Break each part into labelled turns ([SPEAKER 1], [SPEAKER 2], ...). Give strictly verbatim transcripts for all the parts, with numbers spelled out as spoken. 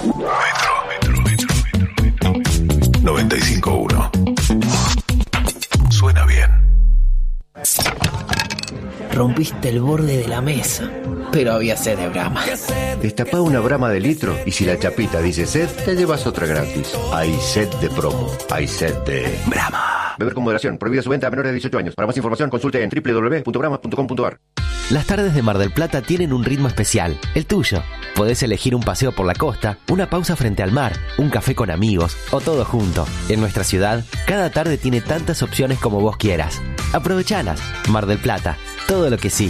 [SPEAKER 1] Metro, metro, metro. noventa y cinco punto uno. Suena bien.
[SPEAKER 2] Rompiste el borde de la mesa, pero había sed de Brahma.
[SPEAKER 3] Destapá una Brahma de litro y si la chapita dice sed, te llevas otra gratis. Hay sed de promo. Hay sed de Brahma. Beber con moderación. Prohibida su venta a menores de dieciocho años. Para más información consulte en doble u doble u doble u punto brahma punto com punto a r.
[SPEAKER 4] Las tardes de Mar del Plata tienen un ritmo especial, el tuyo. Podés elegir un paseo por la costa, una pausa frente al mar, un café con amigos o todo junto. En nuestra ciudad, cada tarde tiene tantas opciones como vos quieras. Aprovechalas. Mar del Plata. Todo lo que sí.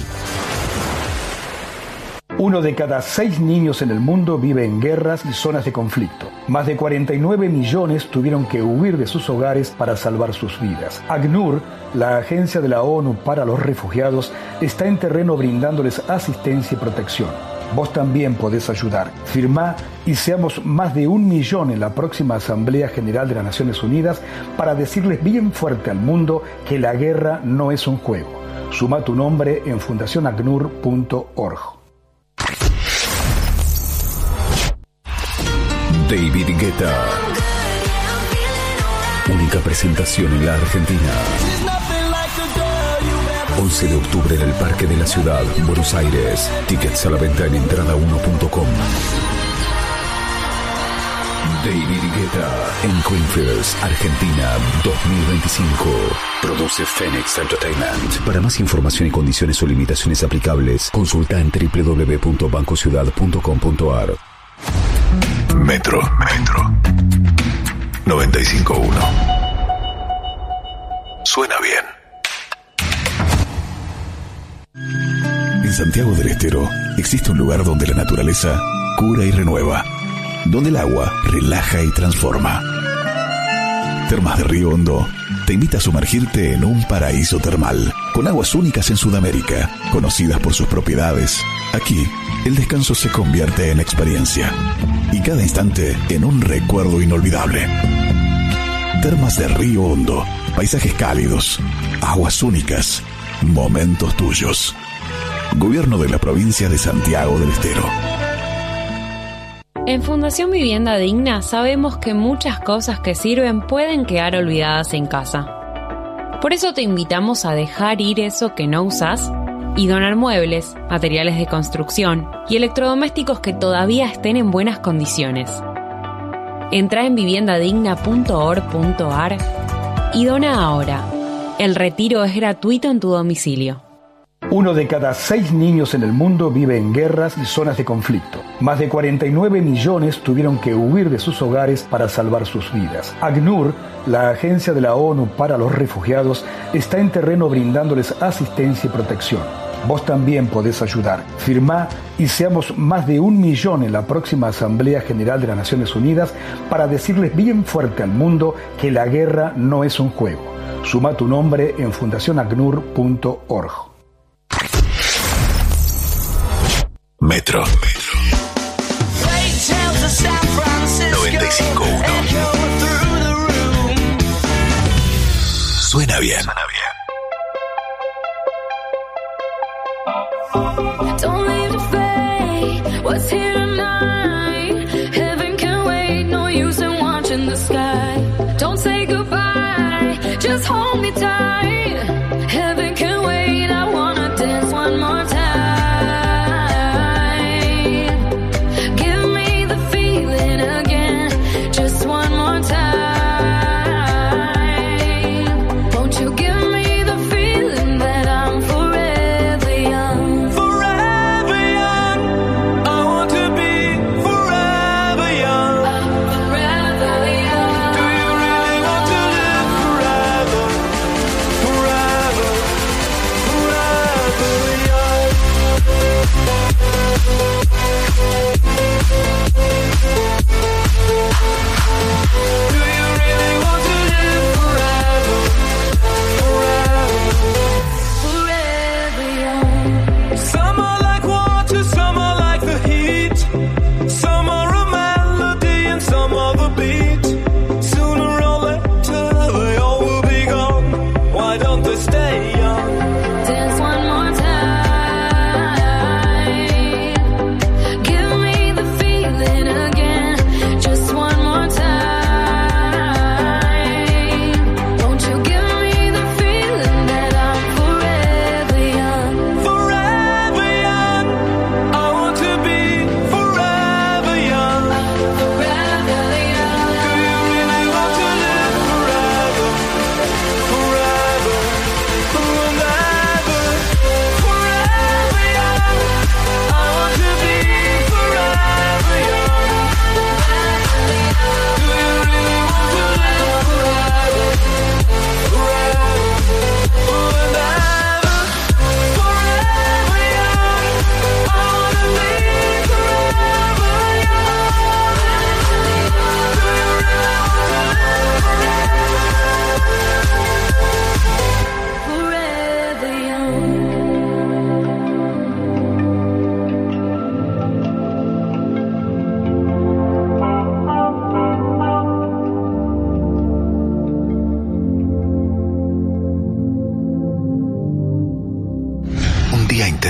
[SPEAKER 5] Uno de cada seis niños en el mundo vive en guerras y zonas de conflicto. Más de cuarenta y nueve millones tuvieron que huir de sus hogares para salvar sus vidas. ACNUR, la agencia de la ONU para los refugiados, está en terreno brindándoles asistencia y protección. Vos también podés ayudar. Firmá y seamos más de un millón en la próxima Asamblea General de las Naciones Unidas para decirles bien fuerte al mundo que la guerra no es un juego. Suma tu nombre en fundación acnur punto org.
[SPEAKER 1] David Guetta. Única presentación en la Argentina. once de octubre en el Parque de la Ciudad, Buenos Aires. Tickets a la venta en entrada uno punto com. David Guetta en Greenfields, Argentina, dos mil veinticinco. Produce Phoenix Entertainment. Para más información y condiciones o limitaciones aplicables, consulta en doble u doble u doble u punto banco ciudad punto com punto a r. Metro, Metro. noventa y cinco punto uno. Suena bien. En Santiago del Estero existe un lugar donde la naturaleza cura y renueva, donde el agua relaja y transforma. Termas de Río Hondo te invita a sumergirte en un paraíso termal, con aguas únicas en Sudamérica, conocidas por sus propiedades. Aquí, el descanso se convierte en experiencia, y cada instante en un recuerdo inolvidable. Termas de Río Hondo, paisajes cálidos, aguas únicas, momentos tuyos. Gobierno de la provincia de Santiago del Estero.
[SPEAKER 6] En Fundación Vivienda Digna sabemos que muchas cosas que sirven pueden quedar olvidadas en casa. Por eso te invitamos a dejar ir eso que no usas y donar muebles, materiales de construcción y electrodomésticos que todavía estén en buenas condiciones. Entrá en vivienda digna punto org punto a r y dona ahora. El retiro es gratuito en tu domicilio.
[SPEAKER 5] Uno de cada seis niños en el mundo vive en guerras y zonas de conflicto. Más de cuarenta y nueve millones tuvieron que huir de sus hogares para salvar sus vidas. ACNUR, la agencia de la ONU para los refugiados, está en terreno brindándoles asistencia y protección. Vos también podés ayudar. Firmá y seamos más de un millón en la próxima Asamblea General de las Naciones Unidas para decirles bien fuerte al mundo que la guerra no es un juego. Suma tu nombre en fundación acnur punto org.
[SPEAKER 1] Metro, Metro. noventa y cinco punto uno. Suena bien. Suena bien.
[SPEAKER 7] Don't leave the fate, what's here tonight? Heaven can wait, no use in watching the sky. Don't say goodbye, just hold me tight. Heaven can wait, I wanna dance one more time. Give me the feeling again, just one more time. Won't you give me the feeling that I'm forever young?
[SPEAKER 8] Forever young, I want to be forever young.
[SPEAKER 7] I'm forever young.
[SPEAKER 8] Do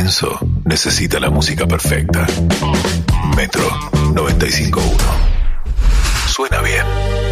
[SPEAKER 1] intenso necesita la música perfecta. Metro noventa y cinco punto uno. Suena bien.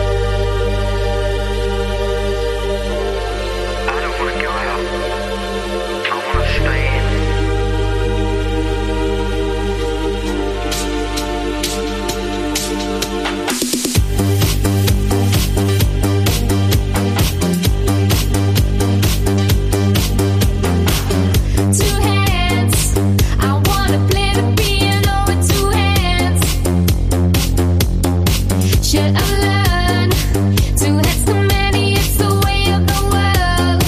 [SPEAKER 7] Should I learn to have so many? It's the way of the world.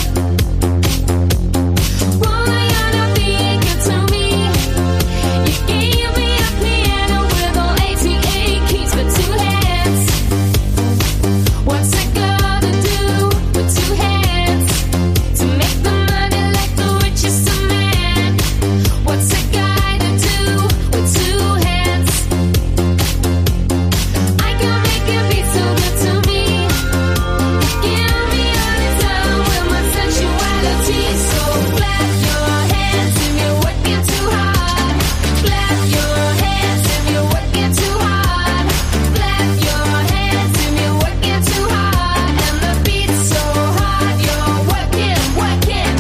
[SPEAKER 7] Why you're not being good to me? You gave me a piano with all eighty-eight keys for two hands. What's I gotta do with two hands to make the money like the richest of man? What's I gotta do with two hands? I can make it be so good to me. Give me all the time with my sensuality. So clap your hands if you're working too hard. Clap your hands if you're working too hard. Clap your hands if you're working too hard. And the beat's so hard, you're working, working.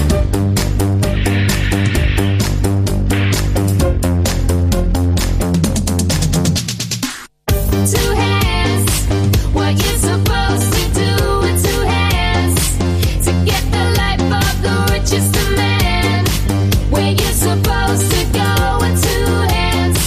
[SPEAKER 7] Two hands, what you supposed to do with two hands to get the life of the richest of men? Where you supposed to go with two hands?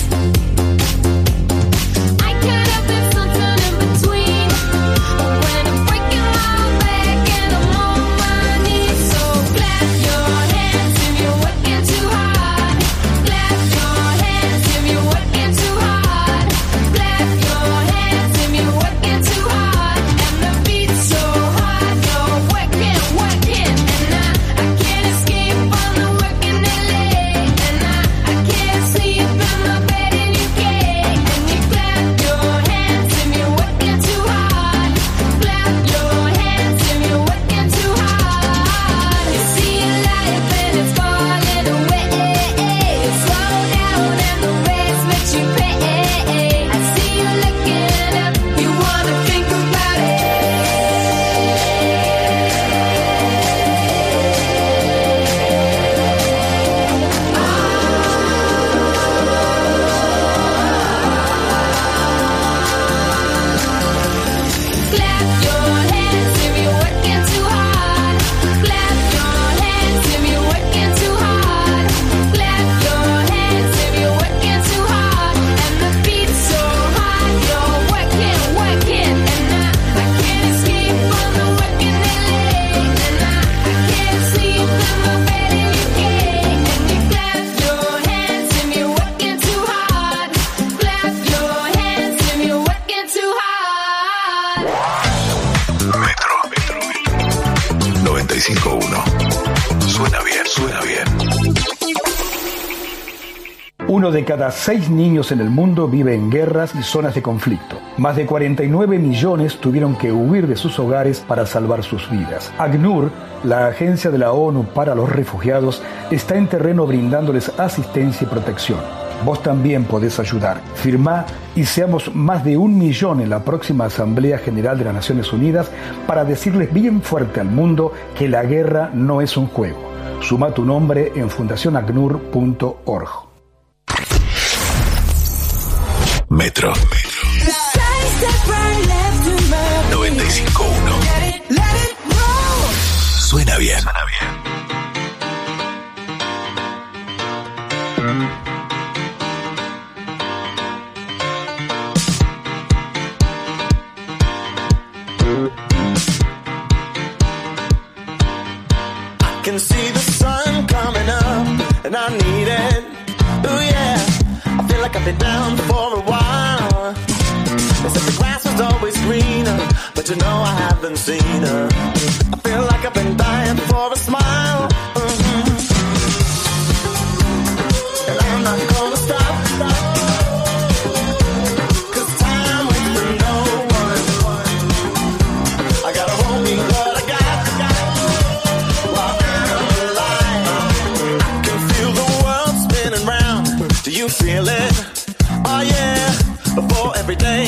[SPEAKER 7] I could have been something in between, but when I'm breaking my back and I'm on my knees, so clap your hands if you're working too hard. Clap your hands if you're working too hard. Clap your hands if you're working too hard. And the beat's so hard, you're working, working. And I, I can't escape from the work in L A. And I, I can't sleep in my bed in U K. And you clap your hands if you're working too hard. Clap your hands if you're working too hard. You see your life and it's falling away. Slow down and the race makes you pay. I see you looking up, you wanna think about it. Clap your hands if you're working too hard. Clap your hands if you're working too hard. Clap your hands if you're working too hard. And the beat's so hard, you're working, working. And I, I can't escape from the work in L A. And I, I can't sleep in my bed in U K. And you clap your hands if you're working too hard. Clap your hands if you're working too hard.
[SPEAKER 1] Metro noventa y cinco punto uno. Suena bien, suena bien.
[SPEAKER 5] Uno de cada seis niños en el mundo vive en guerras y zonas de conflicto. Más de cuarenta y nueve millones tuvieron que huir de sus hogares para salvar sus vidas. ACNUR, la agencia de la ONU para los refugiados, está en terreno brindándoles asistencia y protección. Vos también podés ayudar. Firmá y seamos más de un millón en la próxima Asamblea General de las Naciones Unidas para decirles bien fuerte al mundo que la guerra no es un juego. Suma tu nombre en fundación acnur punto org.
[SPEAKER 1] Metro noventa y cinco punto uno. Suena bien. Suena bien.
[SPEAKER 8] I can see the sun coming up, and I need it. Oh yeah, I feel like I've been down for a while. They said the grass was always greener, but you know I haven't seen her. I feel like I've been dying for a smile. Mm-hmm. And I'm not gonna stop, stop. 'Cause time waits for no one. I gotta hold me what I got, got. While I'm alive, I can feel the world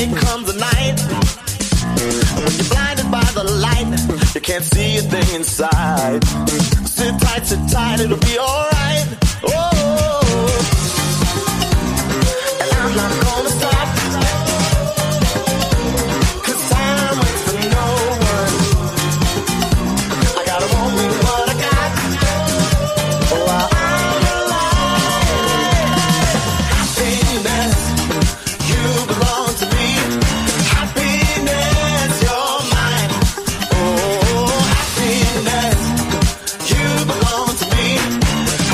[SPEAKER 8] day comes a night when you're blinded by the light, you can't see a thing inside. Sit tight, sit tight, it'll be alright. Oh, and I'm not gonna stop, 'cause time waits for no one. I gotta want me what I got. Oh, I'm alive. Happiness, you belong to me. Happiness, you're mine. Oh, happiness, you belong to me.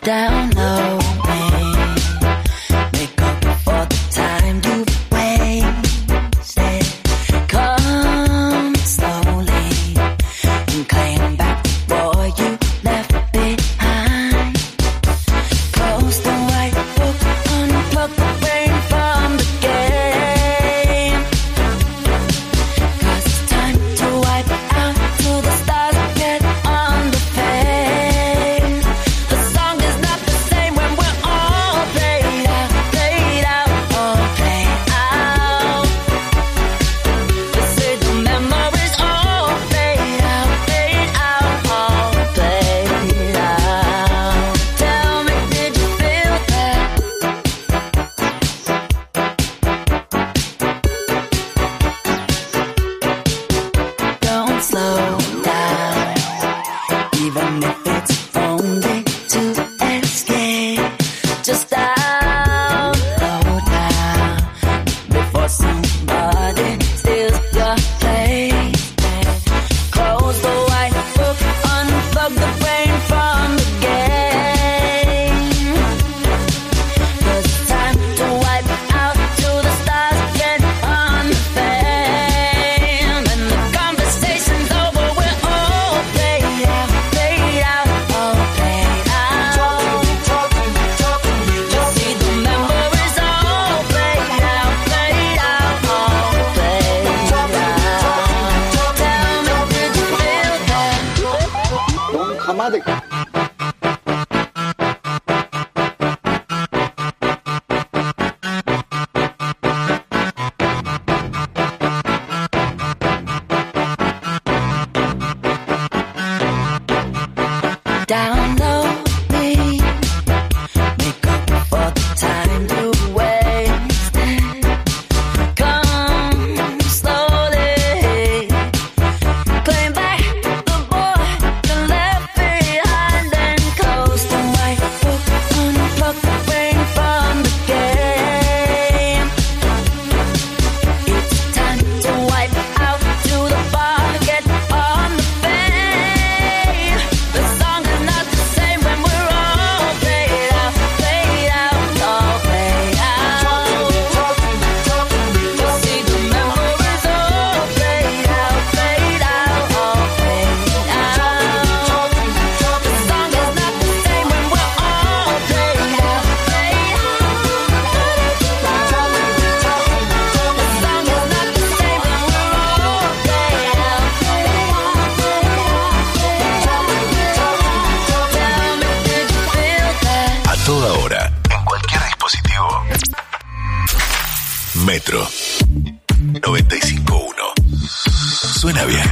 [SPEAKER 9] down low, make up for the time you wasted. Come slowly and claim back what you left behind. Close the white book, unplug the brain from the game. 'Cause it's time to wipe out till the stars get on the fade. The song is not the same when we're all played out, played out, all played out. They say the memories all played out, played out, all played out. Tell me, did you feel that? Don't slow down, even if it's only to escape. Just download now before somebody steals your place. Close the white book, unplug the brain from the game. 'Cause it's time to wipe out till the stars get on the fan. And the conversation's over, we're all played out, played out, all played out. You see the memories all played out, played out, all played out. Tell me, did you feel that? Down low, me, make up for the time you wasted. Come slowly, claim back the boy you left behind, and close the white book, unplug the brain from the game. It's time to wipe out to the bar, get on the fade. The song is not the same when we're all played out, played out, all played out. You see the memories all played out, played out, all played out. The song is not the same when we're all played out, played out. The song is not the same when we're all played out, played out. Tell me, did you feel that?
[SPEAKER 1] A toda hora, en cualquier dispositivo. Metro noventa y cinco punto uno. Suena bien.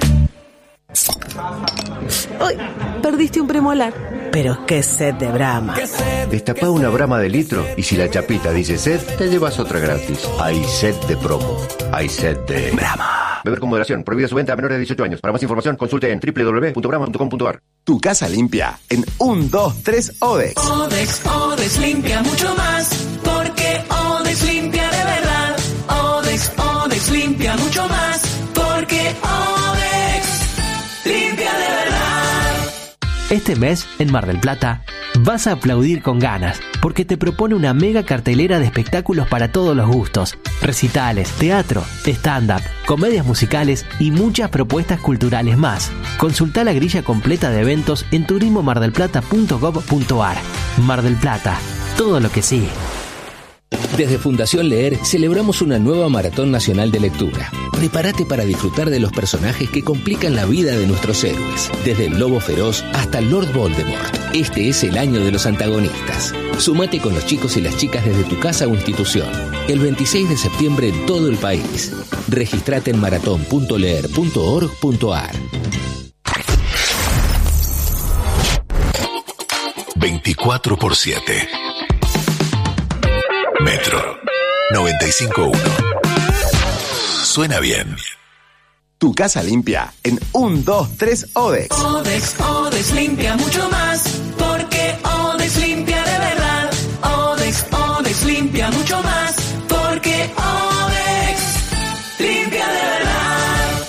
[SPEAKER 10] Uy, perdiste un premolar. Pero qué sed de Brahma.
[SPEAKER 3] Destapá una Brahma de litro y si la chapita dice sed, te llevas otra gratis. Hay sed de promo. Hay sed de Brahma. Beber con moderación. Prohibida su venta a menores de dieciocho años. Para más información, consulte en doble u doble u doble u punto brahma punto com punto a r.
[SPEAKER 11] Tu casa limpia en un, dos, tres Odex.
[SPEAKER 12] Odex, Odex limpia mucho más, porque Odex limpia de verdad. Odex, Odex limpia mucho más, porque Odex limpia de verdad.
[SPEAKER 4] Este mes, en Mar del Plata, vas a aplaudir con ganas, porque te propone una mega cartelera de espectáculos para todos los gustos. Recitales, teatro, stand-up, comedias musicales y muchas propuestas culturales más. Consulta la grilla completa de eventos en turismo mar del plata punto gov punto a r. Mar del Plata, todo lo que sí.
[SPEAKER 13] Desde Fundación Leer celebramos una nueva maratón nacional de lectura. Prepárate para disfrutar de los personajes que complican la vida de nuestros héroes, desde el Lobo Feroz hasta Lord Voldemort. Este es el año de los antagonistas. Sumate con los chicos y las chicas desde tu casa o institución. El veintiséis de septiembre en todo el país. Registrate en maratón punto leer punto org punto a r.
[SPEAKER 1] veinticuatro por siete. Metro noventa y cinco punto uno. Suena bien.
[SPEAKER 11] Tu casa limpia en un, dos, tres Odex.
[SPEAKER 12] Odex, Odex limpia mucho más, porque Odex limpia de verdad. Odex, Odex limpia mucho más, porque Odex limpia de verdad.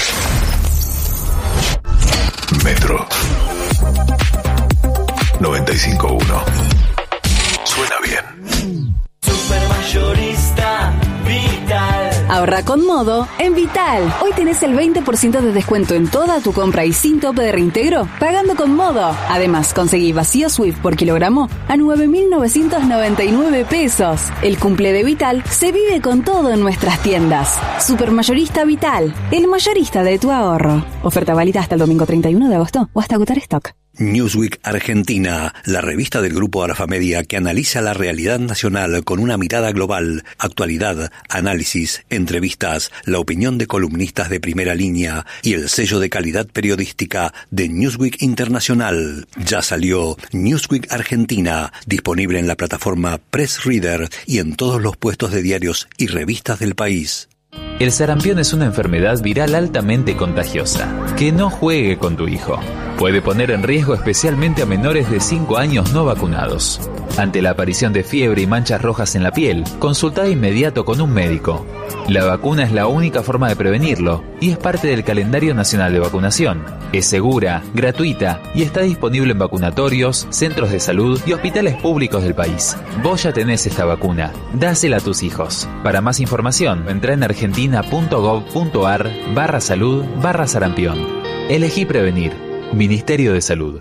[SPEAKER 1] Metro noventa y y cinco punto uno. Suena bien.
[SPEAKER 12] Supermayorista Vital.
[SPEAKER 14] Ahorra con Modo en Vital. Hoy tenés el veinte por ciento de descuento en toda tu compra y sin tope de reintegro, pagando con Modo. Además, conseguí vacío Swift por kilogramo a nueve mil novecientos noventa y nueve pesos. El cumple de Vital se vive con todo en nuestras tiendas. Supermayorista Vital, el mayorista de tu ahorro. Oferta válida hasta el domingo treinta y uno de agosto o hasta agotar stock.
[SPEAKER 15] Newsweek Argentina, la revista del Grupo Alfamedia que analiza la realidad nacional con una mirada global, actualidad, análisis, entrevistas, la opinión de columnistas de primera línea y el sello de calidad periodística de Newsweek Internacional. Ya salió Newsweek Argentina, disponible en la plataforma Press Reader y en todos los puestos de diarios y revistas del país.
[SPEAKER 16] El sarampión es una enfermedad viral altamente contagiosa. Que no juegue con tu hijo. Puede poner en riesgo especialmente a menores de cinco años no vacunados. Ante la aparición de fiebre y manchas rojas en la piel, consulta de inmediato con un médico. La vacuna es la única forma de prevenirlo y es parte del calendario nacional de vacunación. Es segura, gratuita y está disponible en vacunatorios, centros de salud y hospitales públicos del país. Vos ya tenés esta vacuna. Dásela a tus hijos. Para más información, entra en argentina.gov.ar barra salud barra sarampión. Elegí prevenir. Ministerio de Salud.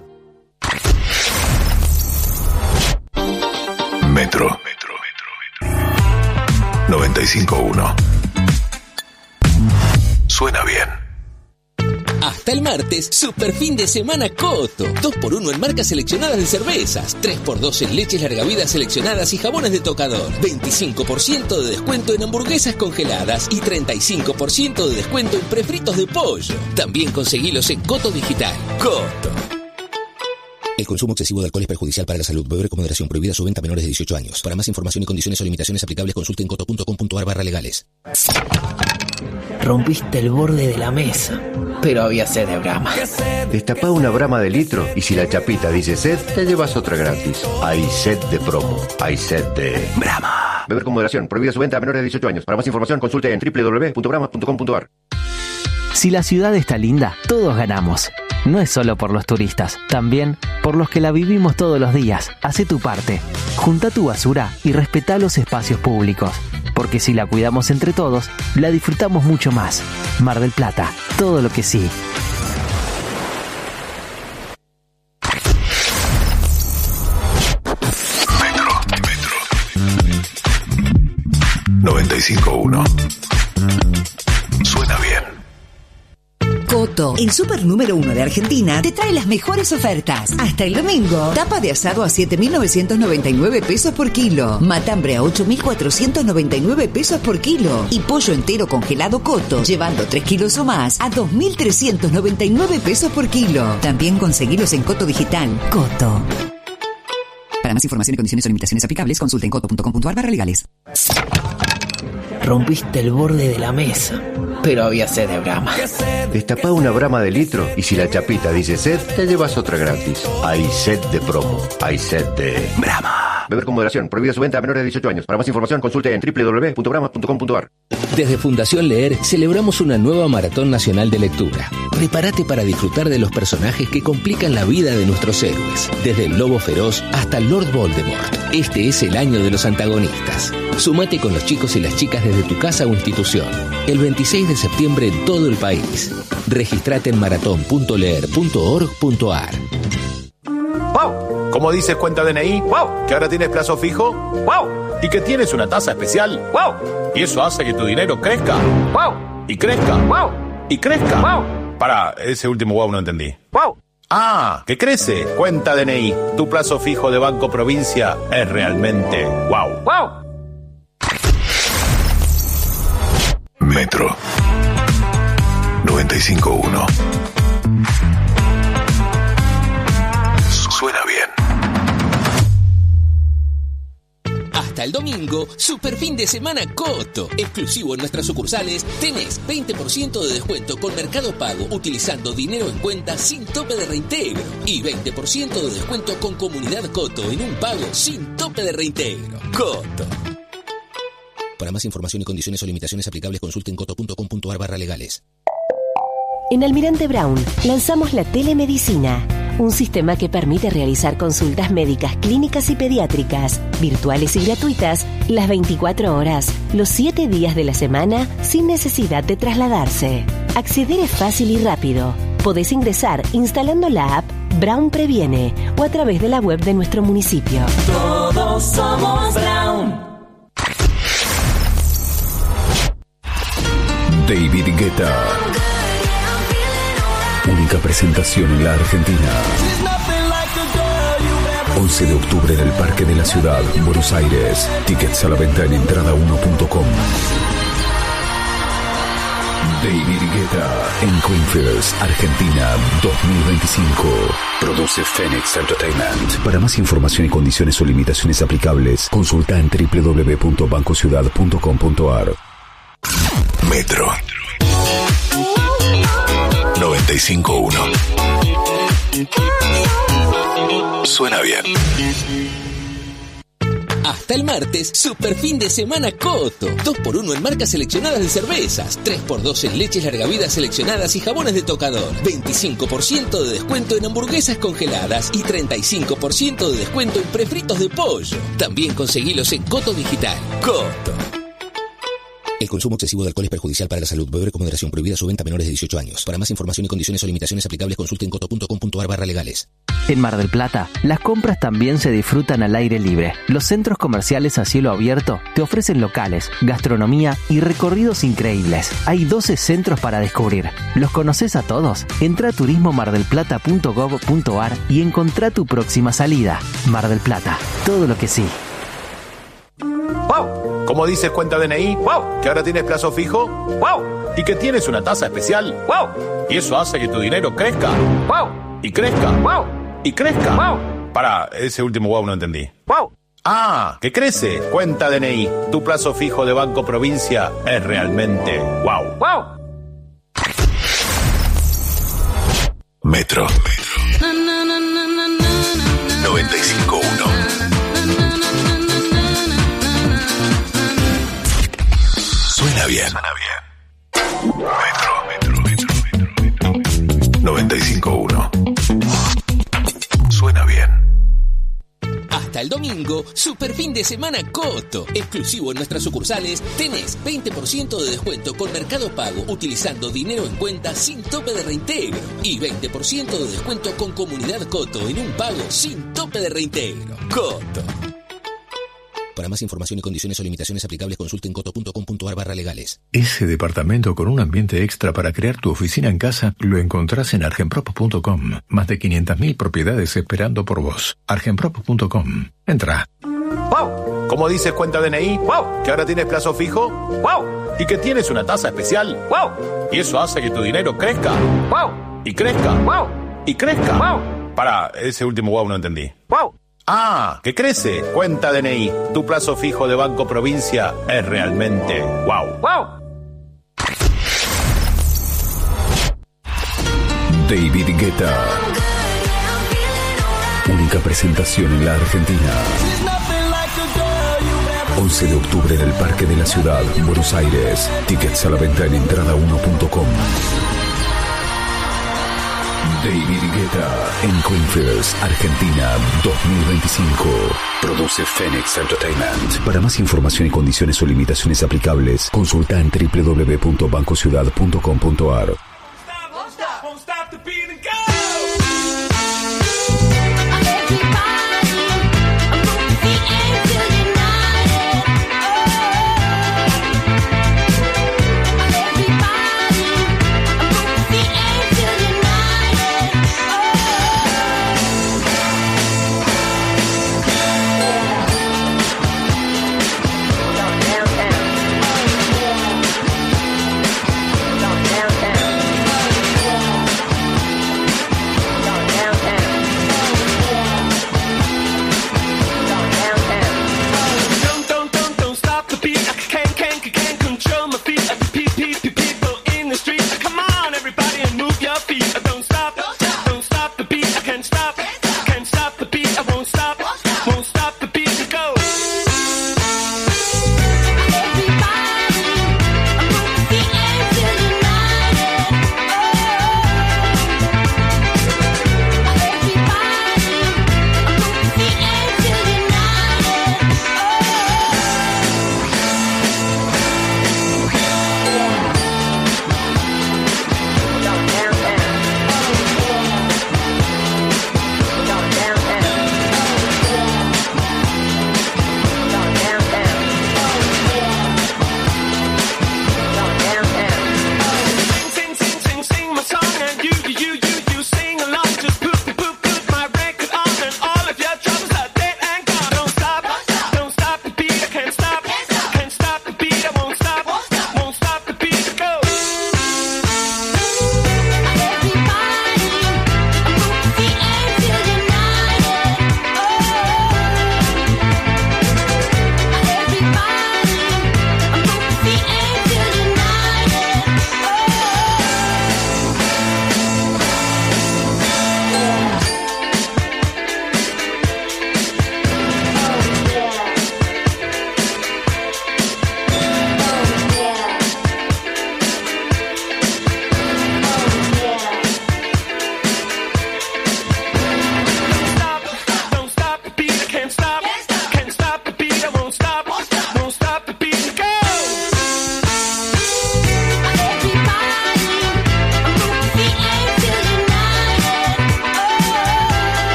[SPEAKER 1] Metro. noventa y cinco punto uno. Suena bien.
[SPEAKER 13] Hasta el martes, super fin de semana Coto. dos por uno en marcas seleccionadas de cervezas. tres por dos en leches larga vida seleccionadas y jabones de tocador. veinticinco por ciento de descuento en hamburguesas congeladas y treinta y cinco por ciento de descuento en prefritos de pollo. También conseguilos en Coto Digital. Coto. El consumo excesivo de alcohol es perjudicial para la salud. Beber con moderación. Prohibida su venta a menores de dieciocho años. Para más información y condiciones o limitaciones aplicables, consulten coto punto com punto ar barra legales.
[SPEAKER 2] Rompiste el borde de la mesa, pero había sed de Brahma.
[SPEAKER 3] Destapá una Brahma de litro y si la chapita dice sed, te llevas otra gratis. Hay sed de promo. Hay sed de Brahma. Beber con moderación. Prohibida su venta a menores de dieciocho años. Para más información, consulte en doble u doble u doble u punto brahma punto com punto ar.
[SPEAKER 4] Si la ciudad está linda, todos ganamos. No es solo por los turistas, también por los que la vivimos todos los días. Hacé tu parte. Junta tu basura y respetá los espacios públicos. Porque si la cuidamos entre todos, la disfrutamos mucho más. Mar del Plata, todo lo que sí.
[SPEAKER 1] noventa y cinco punto uno. Suena bien.
[SPEAKER 17] Coto, el super número uno de Argentina, te trae las mejores ofertas. Hasta el domingo, tapa de asado a siete mil novecientos noventa y nueve pesos por kilo, matambre a ocho mil cuatrocientos noventa y nueve pesos por kilo y pollo entero congelado Coto, llevando tres kilos o más, a dos mil trescientos noventa y nueve pesos por kilo. También conseguilos en Coto Digital. Coto. Para más información y condiciones o limitaciones aplicables, consulten coto punto com punto ar barra legales.
[SPEAKER 2] Rompiste el borde de la mesa, pero había sed de Brahma.
[SPEAKER 3] Destapá una Brahma de litro y si la chapita dice sed, te llevas otra gratis. Hay sed de promo. Hay sed de Brahma. Beber con moderación. Prohibida su venta a menores de dieciocho años. Para más información, consulte en doble u doble u doble u punto brahma punto com punto ar.
[SPEAKER 13] Desde Fundación Leer celebramos una nueva Maratón Nacional de Lectura. Prepárate para disfrutar de los personajes que complican la vida de nuestros héroes, desde el Lobo Feroz hasta Lord Voldemort. Este es el año de los antagonistas. Sumate con los chicos y las chicas desde tu casa o institución. El veintiséis de septiembre en todo el país. Registrate en maratón punto leer punto org punto ar.
[SPEAKER 18] ¡Wow! ¿Cómo dices cuenta D N I? ¡Wow! ¿Que ahora tienes plazo fijo? ¡Wow! ¿Y que tienes una tasa especial? ¡Wow! Y eso hace que tu dinero crezca. ¡Wow! Y crezca. ¡Wow! Y crezca. ¡Wow! Pará, ese último wow no entendí. ¡Wow! Ah, que crece. Cuenta D N I. Tu plazo fijo de Banco Provincia es realmente wow. ¡Wow!
[SPEAKER 1] Metro noventa y cinco punto uno. Suena bien.
[SPEAKER 13] Hasta el domingo, super fin de semana Coto. Exclusivo en nuestras sucursales, tenés veinte por ciento de descuento con Mercado Pago utilizando dinero en cuenta sin tope de reintegro. Y veinte por ciento de descuento con Comunidad Coto en un pago sin tope de reintegro. Coto. Para más información y condiciones o limitaciones aplicables, consulten coto punto com punto ar barra legales.
[SPEAKER 19] En Almirante Brown lanzamos la telemedicina. un sistema que permite realizar consultas médicas, clínicas y pediátricas, virtuales y gratuitas, las veinticuatro horas, los siete días de la semana, sin necesidad de trasladarse. Acceder es fácil y rápido. Podés ingresar instalando la app Brown Previene o a través de la web de nuestro municipio.
[SPEAKER 12] Todos somos Brown.
[SPEAKER 1] David Guetta. Única presentación en la Argentina. once de octubre en el Parque de la Ciudad, Buenos Aires. Tickets a la venta en entrada uno punto com. David Guetta en Greenfields, Argentina, dos mil veinticinco. Produce Phoenix Entertainment. Para más información y condiciones o limitaciones aplicables, consulta en doble u doble u doble u punto banco ciudad punto com punto a r. Metro noventa y cinco punto uno. Suena bien.
[SPEAKER 13] Hasta el martes, super fin de semana Coto. dos por uno en marcas seleccionadas de cervezas, tres por dos en leches largavidas seleccionadas y jabones de tocador, veinticinco por ciento de descuento en hamburguesas congeladas y treinta y cinco por ciento de descuento en prefritos de pollo. También conseguilos en Coto Digital. Coto. El consumo excesivo de alcohol es perjudicial para la salud. Beber con moderación. Prohibida su venta a menores de dieciocho años. Para más información y condiciones o limitaciones aplicables, consulte en coto punto com punto a r barra legales.
[SPEAKER 4] En Mar del Plata, las compras también se disfrutan al aire libre. Los centros comerciales a cielo abierto te ofrecen locales, gastronomía y recorridos increíbles. Hay doce centros para descubrir. ¿Los conoces a todos? Entra a turismo mar del plata punto gov punto a r y encontrá tu próxima salida. Mar del Plata, todo lo que sí.
[SPEAKER 18] ¡Wow! Como dices cuenta D N I, ¡wow! Que ahora tienes plazo fijo, ¡wow! Y que tienes una tasa especial, ¡wow! Y eso hace que tu dinero crezca, ¡wow! Y crezca, ¡wow! Y crezca, ¡wow! Para, ese último wow no entendí. ¡Wow! Ah, que crece. Cuenta D N I. Tu plazo fijo de Banco Provincia es realmente wow. ¡Wow!
[SPEAKER 1] Metro. noventa y cinco punto uno. Suena bien. Suena bien. Metro, metro, metro, metro. noventa y cinco punto uno. Suena bien.
[SPEAKER 13] Hasta el domingo, super fin de semana Coto. Exclusivo en nuestras sucursales, tenés veinte por ciento de descuento con Mercado Pago utilizando dinero en cuenta sin tope de reintegro. Y veinte por ciento de descuento con Comunidad Coto en un pago sin tope de reintegro. Coto. Para más información y condiciones o limitaciones aplicables, consulte en coto punto com punto a r barra legales.
[SPEAKER 1] Ese departamento con un ambiente extra para crear tu oficina en casa lo encontrás en argenprop punto com. Más de quinientas mil propiedades esperando por vos. argenprop punto com. Entra.
[SPEAKER 18] ¡Wow! Como dices cuenta D N I, ¡wow! Que ahora tienes plazo fijo, ¡wow! Y que tienes una tasa especial, ¡wow! Y eso hace que tu dinero crezca, ¡wow! Y crezca, ¡wow! Y crezca, ¡wow! Para, ese último wow no entendí. ¡Wow! Ah, que crece. Cuenta D N I. Tu plazo fijo de Banco Provincia es realmente wow. ¡Wow!
[SPEAKER 1] David Guetta. Única presentación en la Argentina. once de octubre en el Parque de la Ciudad, Buenos Aires. Tickets a la venta en entrada uno punto com. David Guetta en Greenfields, Argentina, dos mil veinticinco. Produce Phoenix Entertainment. Para más información y condiciones o limitaciones aplicables, consulta en doble u doble u doble u punto banco ciudad punto com punto a r.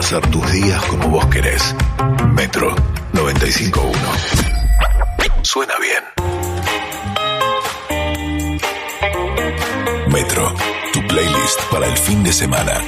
[SPEAKER 1] hacer tus días como vos querés. Metro noventa y cinco punto uno. Suena bien. Metro, tu playlist para el fin de semana.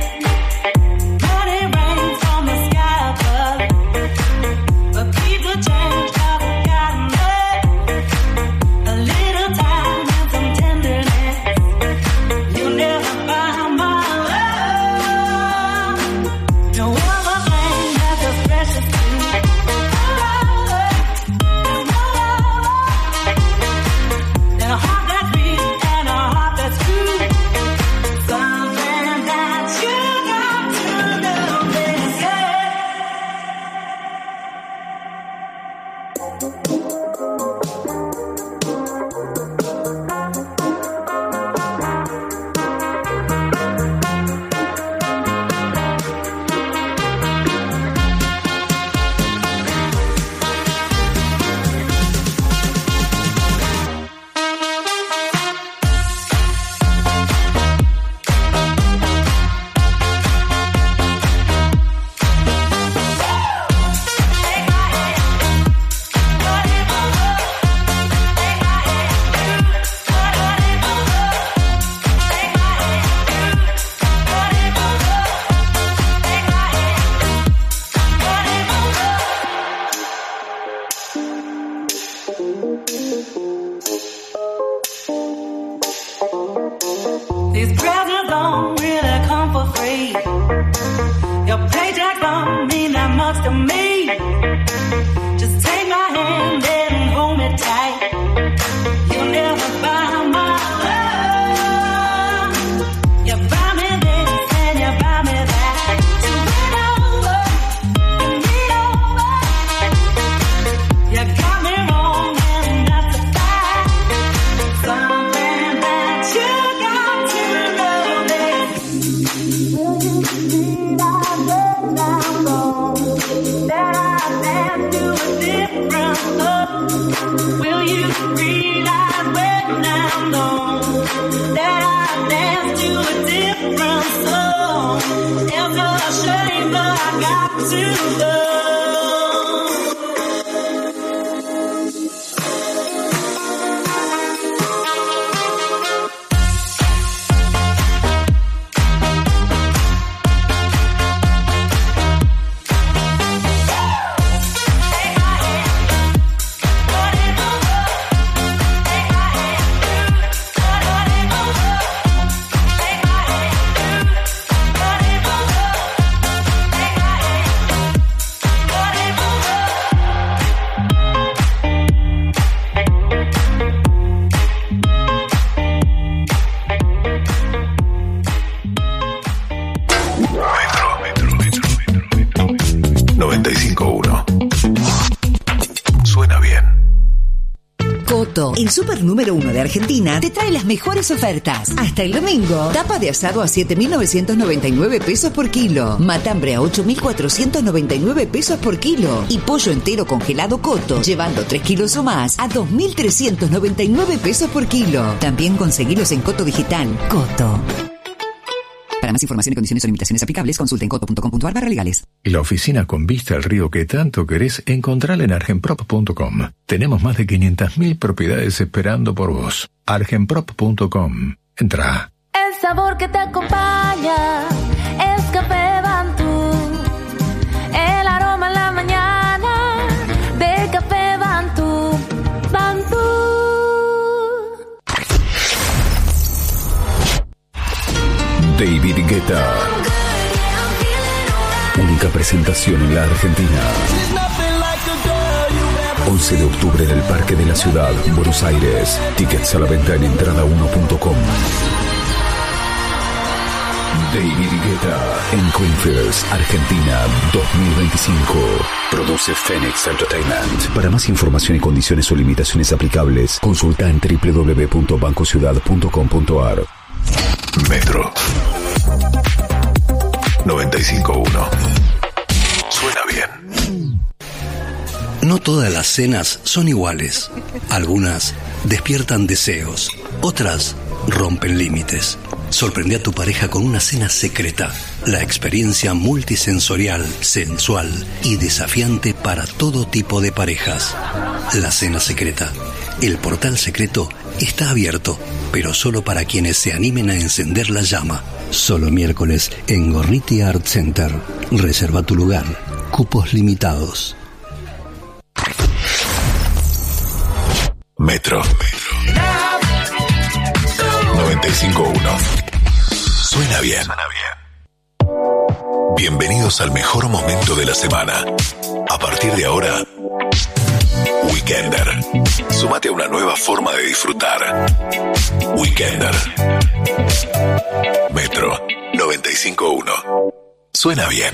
[SPEAKER 12] These presents don't really come for free. Your paycheck don't mean that much to me. Just take my hand and hold me tight. You'll never buy my love. You buy me this and you buy me that. To win over, you need over. You got me wrong and that's a fact. Something that you got to know this. Will you realize that I'm wrong? That I dance to a different love. Will you realize when I'm gone that I dance to a different song? It's a shame, but I got to go.
[SPEAKER 1] noventa y cinco punto uno. Suena bien.
[SPEAKER 17] Coto, el super número uno de Argentina, te trae las mejores ofertas. Hasta el domingo, tapa de asado a siete mil novecientos noventa y nueve pesos por kilo, matambre a ocho mil cuatrocientos noventa y nueve pesos por kilo y pollo entero congelado Coto, llevando tres kilos o más, a dos mil trescientos noventa y nueve pesos por kilo. También conseguilos en Coto Digital. Coto. Para más información y condiciones o limitaciones aplicables, consulte en coto punto com punto a r barra legales.
[SPEAKER 20] La oficina con vista al río que tanto querés encontrar en argenprop punto com. Tenemos más de quinientas mil propiedades esperando por vos. argenprop punto com. Entra.
[SPEAKER 7] El sabor que te acompaña es Café Bantú. El aroma en la mañana de Café Bantú. Bantú.
[SPEAKER 1] David Guetta. Única presentación en la Argentina. once de octubre en el Parque de la Ciudad, Buenos Aires. Tickets a la venta en entrada uno punto com. David Guetta en Greenfields, Argentina, dos mil veinticinco. Produce Phoenix Entertainment. Para más información y condiciones o limitaciones aplicables, consulta en doble u doble u doble u punto banco ciudad punto com punto a r. Metro noventa y cinco punto uno. Suena bien.
[SPEAKER 15] No todas las cenas son iguales. Algunas despiertan deseos, otras rompen límites. Sorprende a tu pareja con una cena secreta. La experiencia multisensorial, sensual y desafiante para todo tipo de parejas. La cena secreta. El portal secreto está abierto, pero solo para quienes se animen a encender la llama. Solo miércoles en Gorriti Art Center. Reserva tu lugar. Cupos limitados.
[SPEAKER 1] Metro. noventa y cinco punto uno. Suena bien. Bienvenidos al mejor momento de la semana. A partir de ahora, Weekender. Súmate a una nueva forma de disfrutar. Weekender. Metro noventa y cinco punto uno. Suena bien.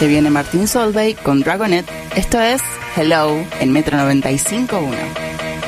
[SPEAKER 21] Se viene Martín Solveig con Dragonet. Esto es Hello en Metro noventa y cinco punto uno.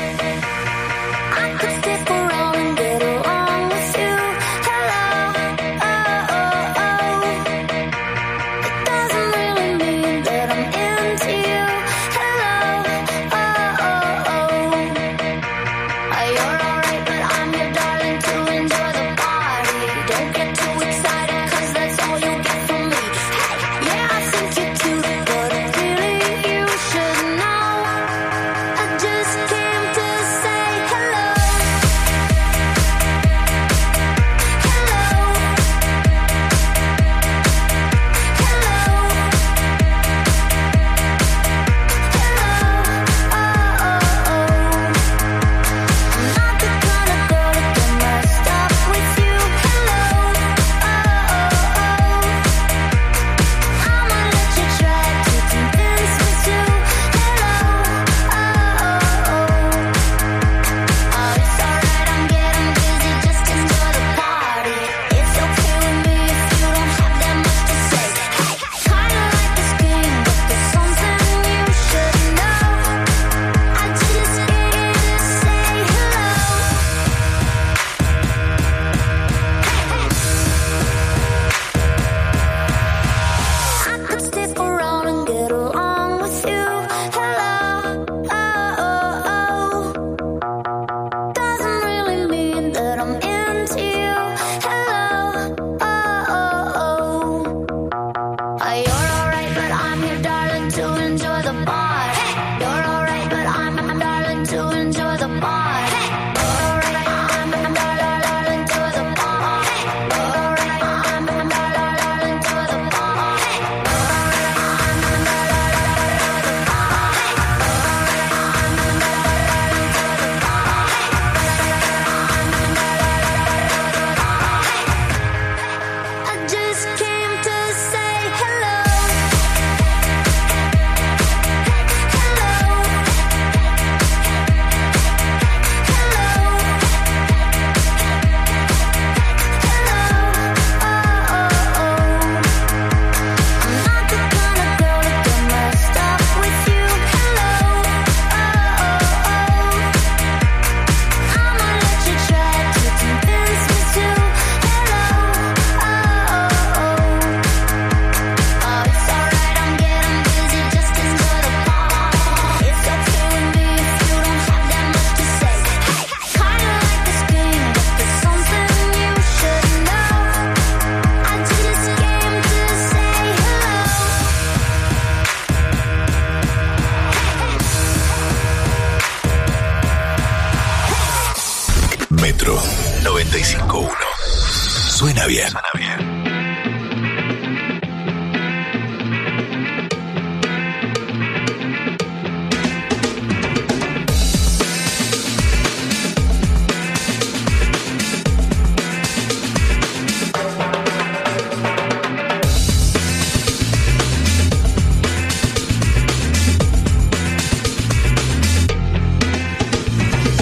[SPEAKER 1] Metro noventa y cinco punto uno. Suena bien. Suena bien.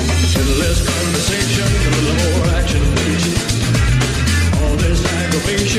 [SPEAKER 22] Conversation, a little more action, please. All this aggravation.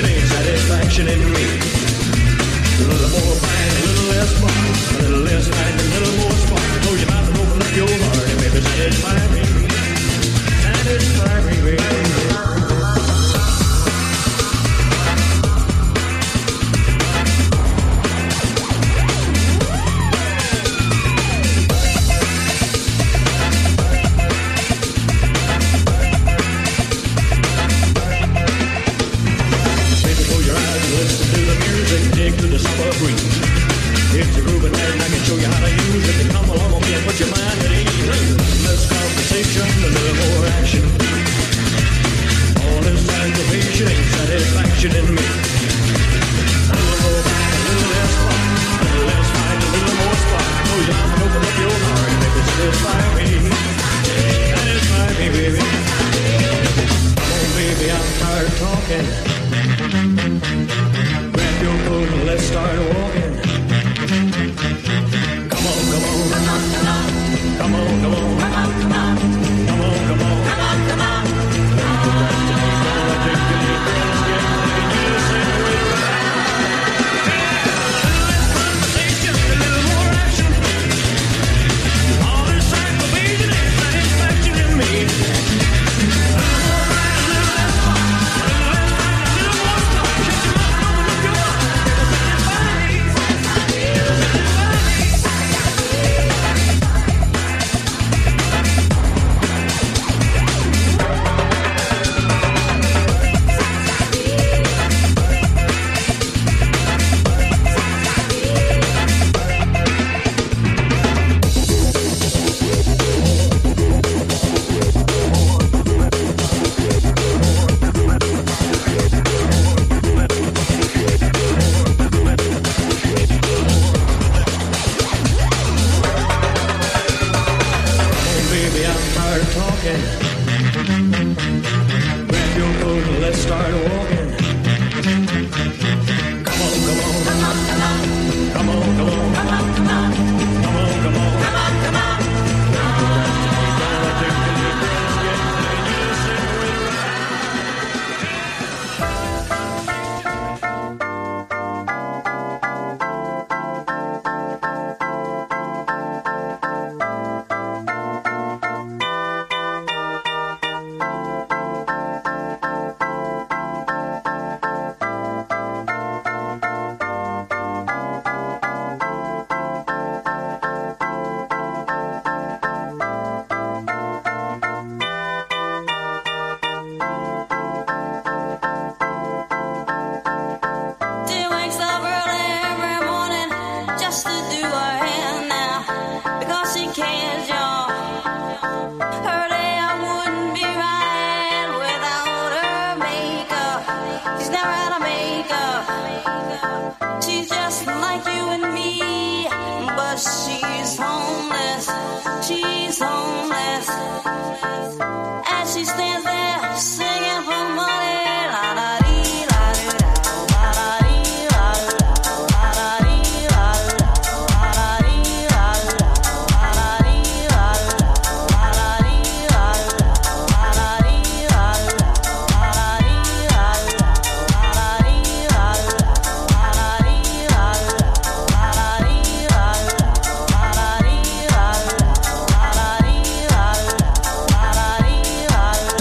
[SPEAKER 7] can't yawn. Her day I wouldn't be right without her makeup. She's never had a makeup. She's just like you and me, but she's homeless. She's homeless. As she stands there singing for money. La da dee la do da, la da dee la do da, la da dee la do da, la da dee la do da, la da dee la do da, la da dee la do da, la da dee la do da, la da dee la do da, la da dee la do da, la da dee la do da, la da dee la do da, la da dee la do da, la da dee la do da, la da dee la do da.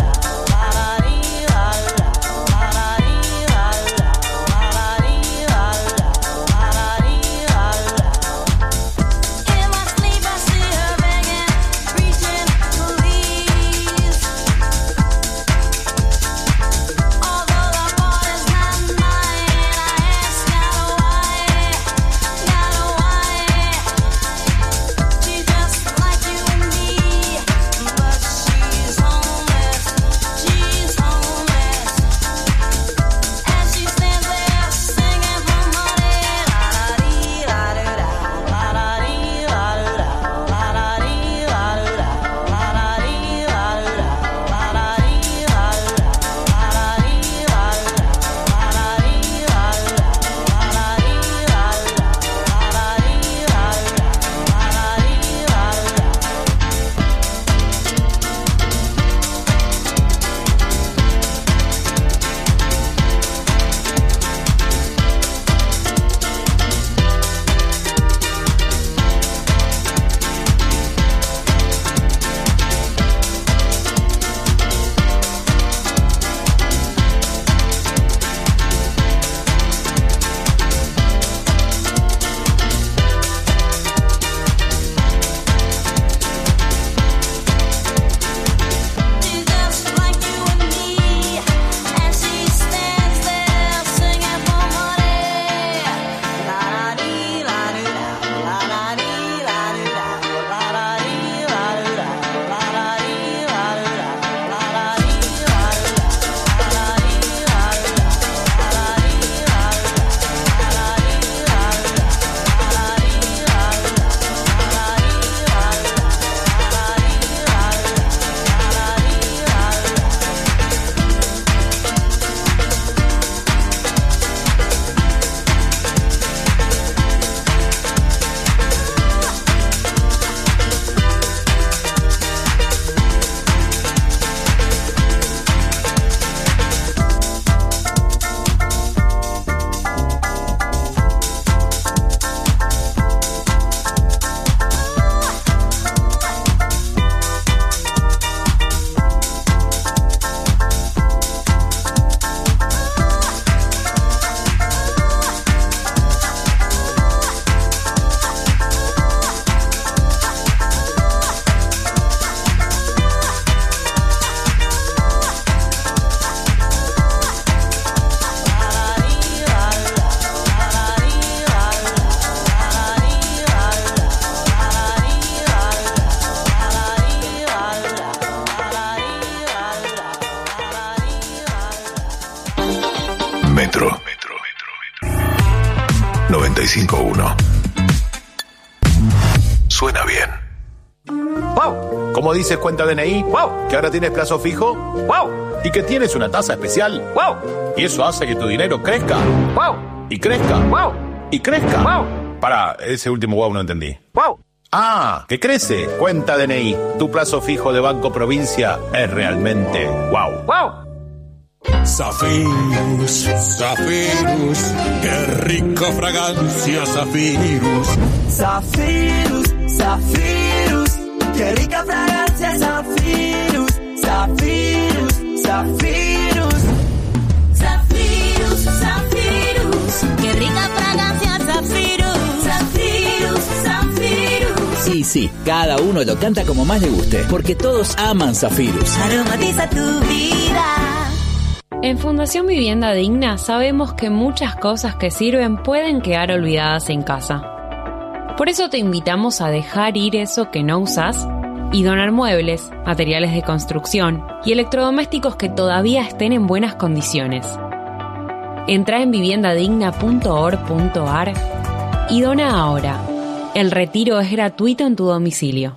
[SPEAKER 1] Metro. noventa y cinco punto uno. Suena bien.
[SPEAKER 18] ¡Wow! ¿Cómo dices cuenta D N I? ¡Wow! ¿Que ahora tienes plazo fijo? ¡Wow! ¿Y que tienes una tasa especial? ¡Wow! Y eso hace que tu dinero crezca. ¡Wow! Y crezca. ¡Wow! Y crezca. ¡Wow! Pará, ese último wow no entendí. ¡Wow! Ah, que crece. Cuenta D N I. Tu plazo fijo de Banco Provincia es realmente wow. ¡Wow!
[SPEAKER 6] Zafirus, Zafirus, qué rico fragancia Zafirus.
[SPEAKER 12] Zafirus, Zafirus, qué rica fragancia Zafirus. Zafirus, Zafirus. Zafirus, Zafirus, qué rica fragancia Zafirus. Zafirus, Zafirus.
[SPEAKER 22] Sí, sí, cada uno lo canta como más le guste, porque todos aman Zafirus.
[SPEAKER 12] Aromatiza tu vida.
[SPEAKER 23] En Fundación Vivienda Digna sabemos que muchas cosas que sirven pueden quedar olvidadas en casa. Por eso te invitamos a dejar ir eso que no usás y donar muebles, materiales de construcción y electrodomésticos que todavía estén en buenas condiciones. Entrá en vivienda digna punto org punto ar y dona ahora. El retiro es gratuito en tu domicilio.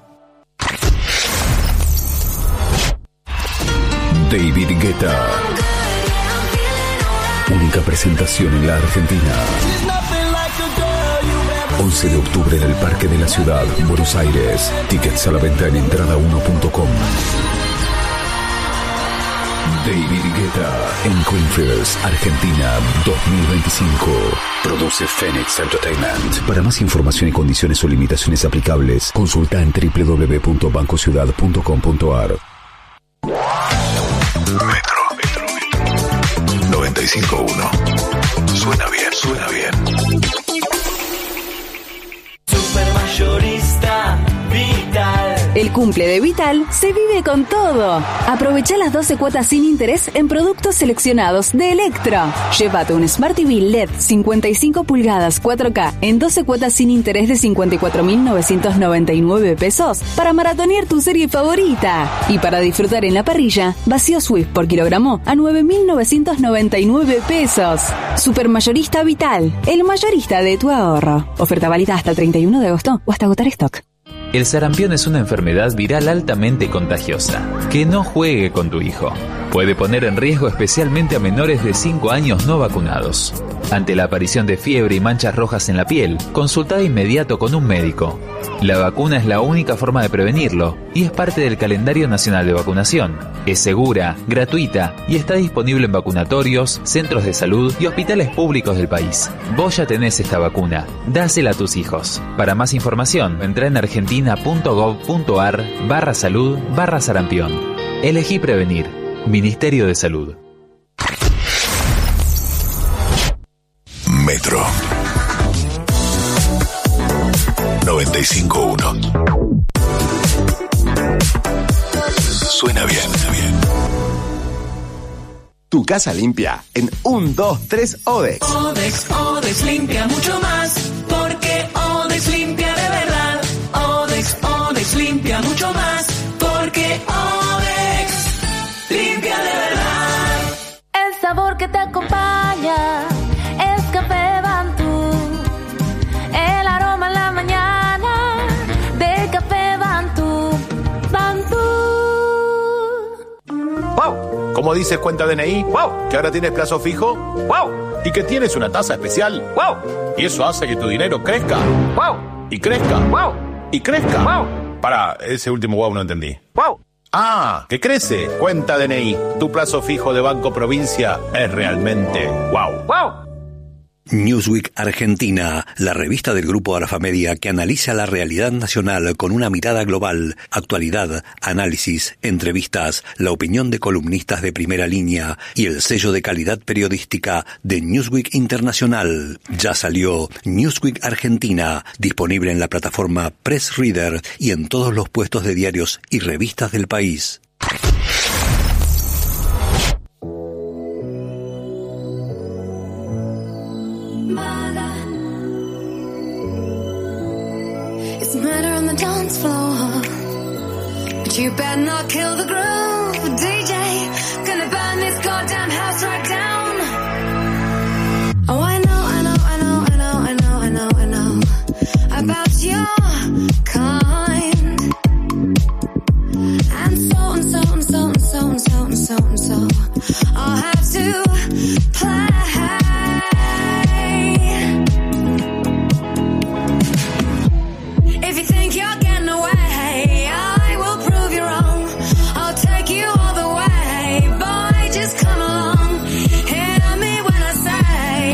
[SPEAKER 1] David Guetta. Única presentación en la Argentina. once de octubre en el Parque de la Ciudad, Buenos Aires. Tickets a la venta en entrada uno punto com. David Guetta en Greenfields, Argentina, dos mil veinticinco. Produce Phoenix Entertainment. Para más información y condiciones o limitaciones aplicables, consulta en doble u doble u doble u punto banco ciudad punto com punto ar. Metro, Metro, Metro. noventa y cinco punto uno. Suena bien, suena bien.
[SPEAKER 12] Supermayorista Vital.
[SPEAKER 14] El cumple de Vital se vive con todo. Aprovecha las doce cuotas sin interés en productos seleccionados de Electro. Llévate un Smart T V L E D cincuenta y cinco pulgadas cuatro K en doce cuotas sin interés de cincuenta y cuatro mil novecientos noventa y nueve pesos para maratonear tu serie favorita. Y para disfrutar en la parrilla, vacío Swift por kilogramo a nueve mil novecientos noventa y nueve pesos. Supermayorista Vital, el mayorista de tu ahorro. Oferta válida hasta el treinta y uno de agosto o hasta agotar stock.
[SPEAKER 16] El sarampión es una enfermedad viral altamente contagiosa. Que no juegue con tu hijo. Puede poner en riesgo especialmente a menores de cinco años no vacunados. Ante la aparición de fiebre y manchas rojas en la piel, consulta de inmediato con un médico. La vacuna es la única forma de prevenirlo y es parte del calendario nacional de vacunación. Es segura, gratuita y está disponible en vacunatorios, centros de salud y hospitales públicos del país. Vos ya tenés esta vacuna, dásela a tus hijos. Para más información, entra en argentina punto gov punto ar barra salud barra sarampión. Elegí prevenir. Ministerio de Salud.
[SPEAKER 1] Metro noventa y cinco punto uno. Suena bien, suena bien.
[SPEAKER 11] Tu casa limpia en uno, dos, tres Odex.
[SPEAKER 12] Odex, Odex limpia mucho más, porque Odex limpia de verdad. Odex, Odex limpia mucho más, porque Odex limpia de verdad.
[SPEAKER 7] El sabor que te acompaña es Café Bantú. El aroma en la mañana de Café Bantú. Bantú.
[SPEAKER 18] ¡Wow! ¿Cómo dices cuenta D N I? ¡Wow! ¿Que ahora tienes plazo fijo? ¡Wow! ¿Y que tienes una tasa especial? ¡Wow! Y eso hace que tu dinero crezca. ¡Wow! Y crezca. ¡Wow! Y crezca. ¡Wow! Para, ese último wow no entendí. ¡Wow! Ah, que crece. Cuenta D N I. Tu plazo fijo de Banco Provincia es realmente wow. ¡Wow!
[SPEAKER 15] Newsweek Argentina, la revista del grupo Arafamedia que analiza la realidad nacional con una mirada global, actualidad, análisis, entrevistas, la opinión de columnistas de primera línea y el sello de calidad periodística de Newsweek Internacional. Ya salió Newsweek Argentina, disponible en la plataforma Press Reader y en todos los puestos de diarios y revistas del país.
[SPEAKER 7] It's murder on the dance floor, but you better not kill the groove, D J. Gonna burn this goddamn house right down. Oh, I know, I know, I know, I know, I know, I know, I know about your kind. And so and so and so and so and so and so and so I'll have to play. If you think you're getting away, I will prove you wrong. I'll take you all the way, boy, just come along. Hear me when I say,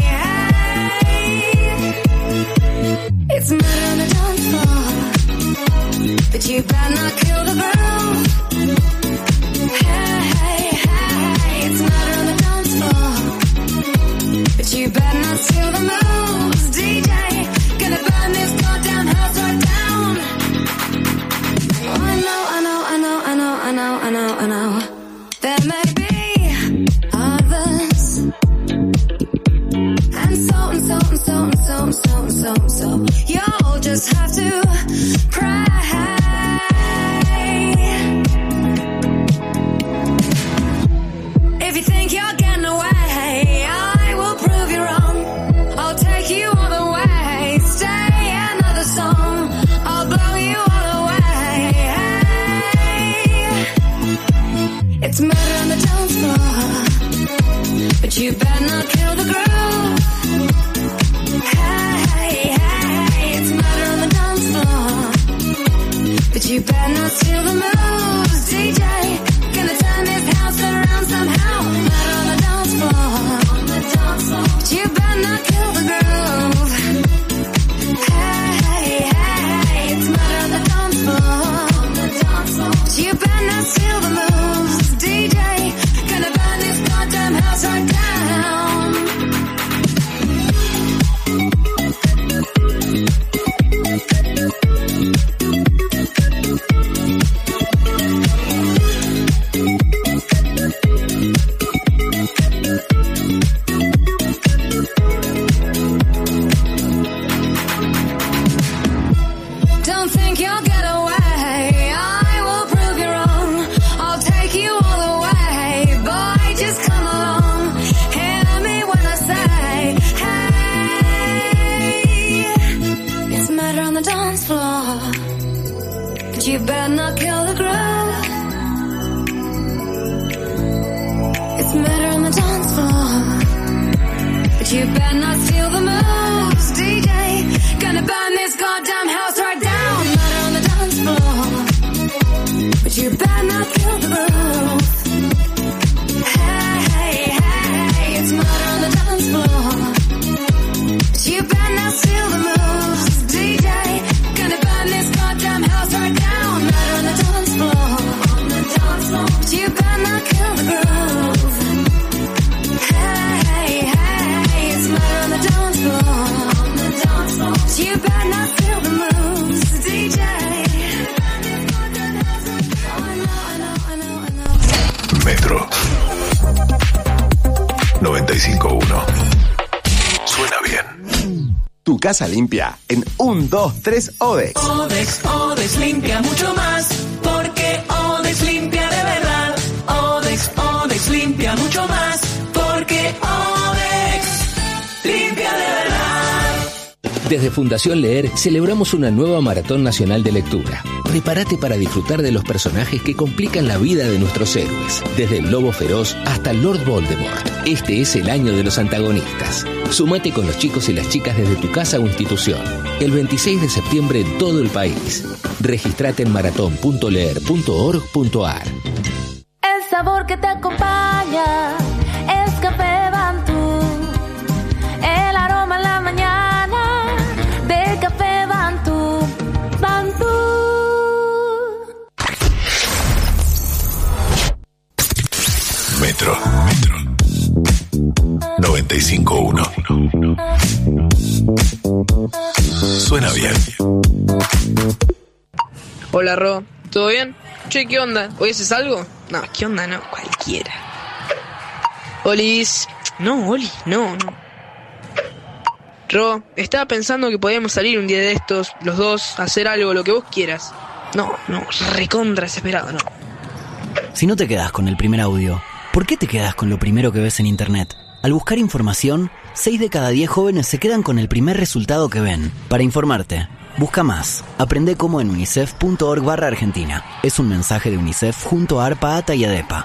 [SPEAKER 7] hey. It's murder on the dance floor, but you better not kill the groove. Hey, hey, hey, it's murder on the dance floor, but you better not steal the moves, D J. Gonna burn this goddamn house right down. Oh, I know, I know, I know, I know, I know, I know, I know. There may be others, and so and so and so and so and so and so and so. You'll just just have to pray. If you think you're getting away, I will prove you wrong. I'll take you all the way. Stay another song. I'll blow you all away. It's murder on the dance floor, but you better not kill the groove. Hey, hey, it's murder on the dance floor, but you better not steal the moves. D J, gonna turn this house around somehow. Murder on the dance floor, but you better not kill the groove. Hey, hey, it's murder on the dance floor, but you better not steal the moves. D J, gonna burn this goddamn house right down. Don't think you'll get away. I will prove you wrong. I'll take you all the way. Boy, just come along. Hear me when I say, hey, it's murder on the dance floor, but you better not kill the groove. It's murder on the dance floor, but you better not steal the moves. D J, gonna burn this goddamn house right down. Murder on the dance floor, but you better not kill the groove. Hey, hey, hey, it's murder on the dance floor, but you better not steal the moves. D J, gonna burn this goddamn house right down. Murder on the dance floor, but you better not kill the groove. Hey, hey, it's murder on the dance floor, but you better not steal the moves. D J.
[SPEAKER 1] Metro noventa y cinco punto uno. Suena bien.
[SPEAKER 11] Tu casa limpia en un, dos, tres, Odex.
[SPEAKER 12] Odex, Odex limpia mucho más, porque Odex limpia de verdad. Odex, Odex limpia mucho más, porque Odex limpia de verdad.
[SPEAKER 13] Desde Fundación Leer celebramos una nueva maratón nacional de lectura. Prepárate para disfrutar de los personajes que complican la vida de nuestros héroes, desde el Lobo Feroz hasta Lord Voldemort. Este es el año de los antagonistas. Sumate con los chicos y las chicas desde tu casa o institución. El veintiséis de septiembre en todo el país. Registrate en maratón punto leer punto org punto ar.
[SPEAKER 7] El sabor que te acompaña es Café Bantú. El aroma en la mañana de Café Bantú. Bantú.
[SPEAKER 1] Metro. Metro. noventa y cinco punto uno. Suena bien.
[SPEAKER 2] Hola, Ro. ¿Todo bien? Che, ¿qué onda? ¿Hoy haces algo? No, ¿qué onda? No, cualquiera. Olis. No, Oli, no, no. Ro, estaba pensando que podíamos salir un día de estos, los dos, a hacer algo, lo que vos quieras. No, no, recontra desesperado, no.
[SPEAKER 5] Si no te quedás con el primer audio, ¿por qué te quedás con lo primero que ves en internet? Al buscar información, seis de cada diez jóvenes se quedan con el primer resultado que ven. Para informarte, busca más. Aprende cómo en unicef punto org barra Argentina. Es un mensaje de UNICEF junto a ARPA, ATA y ADEPA.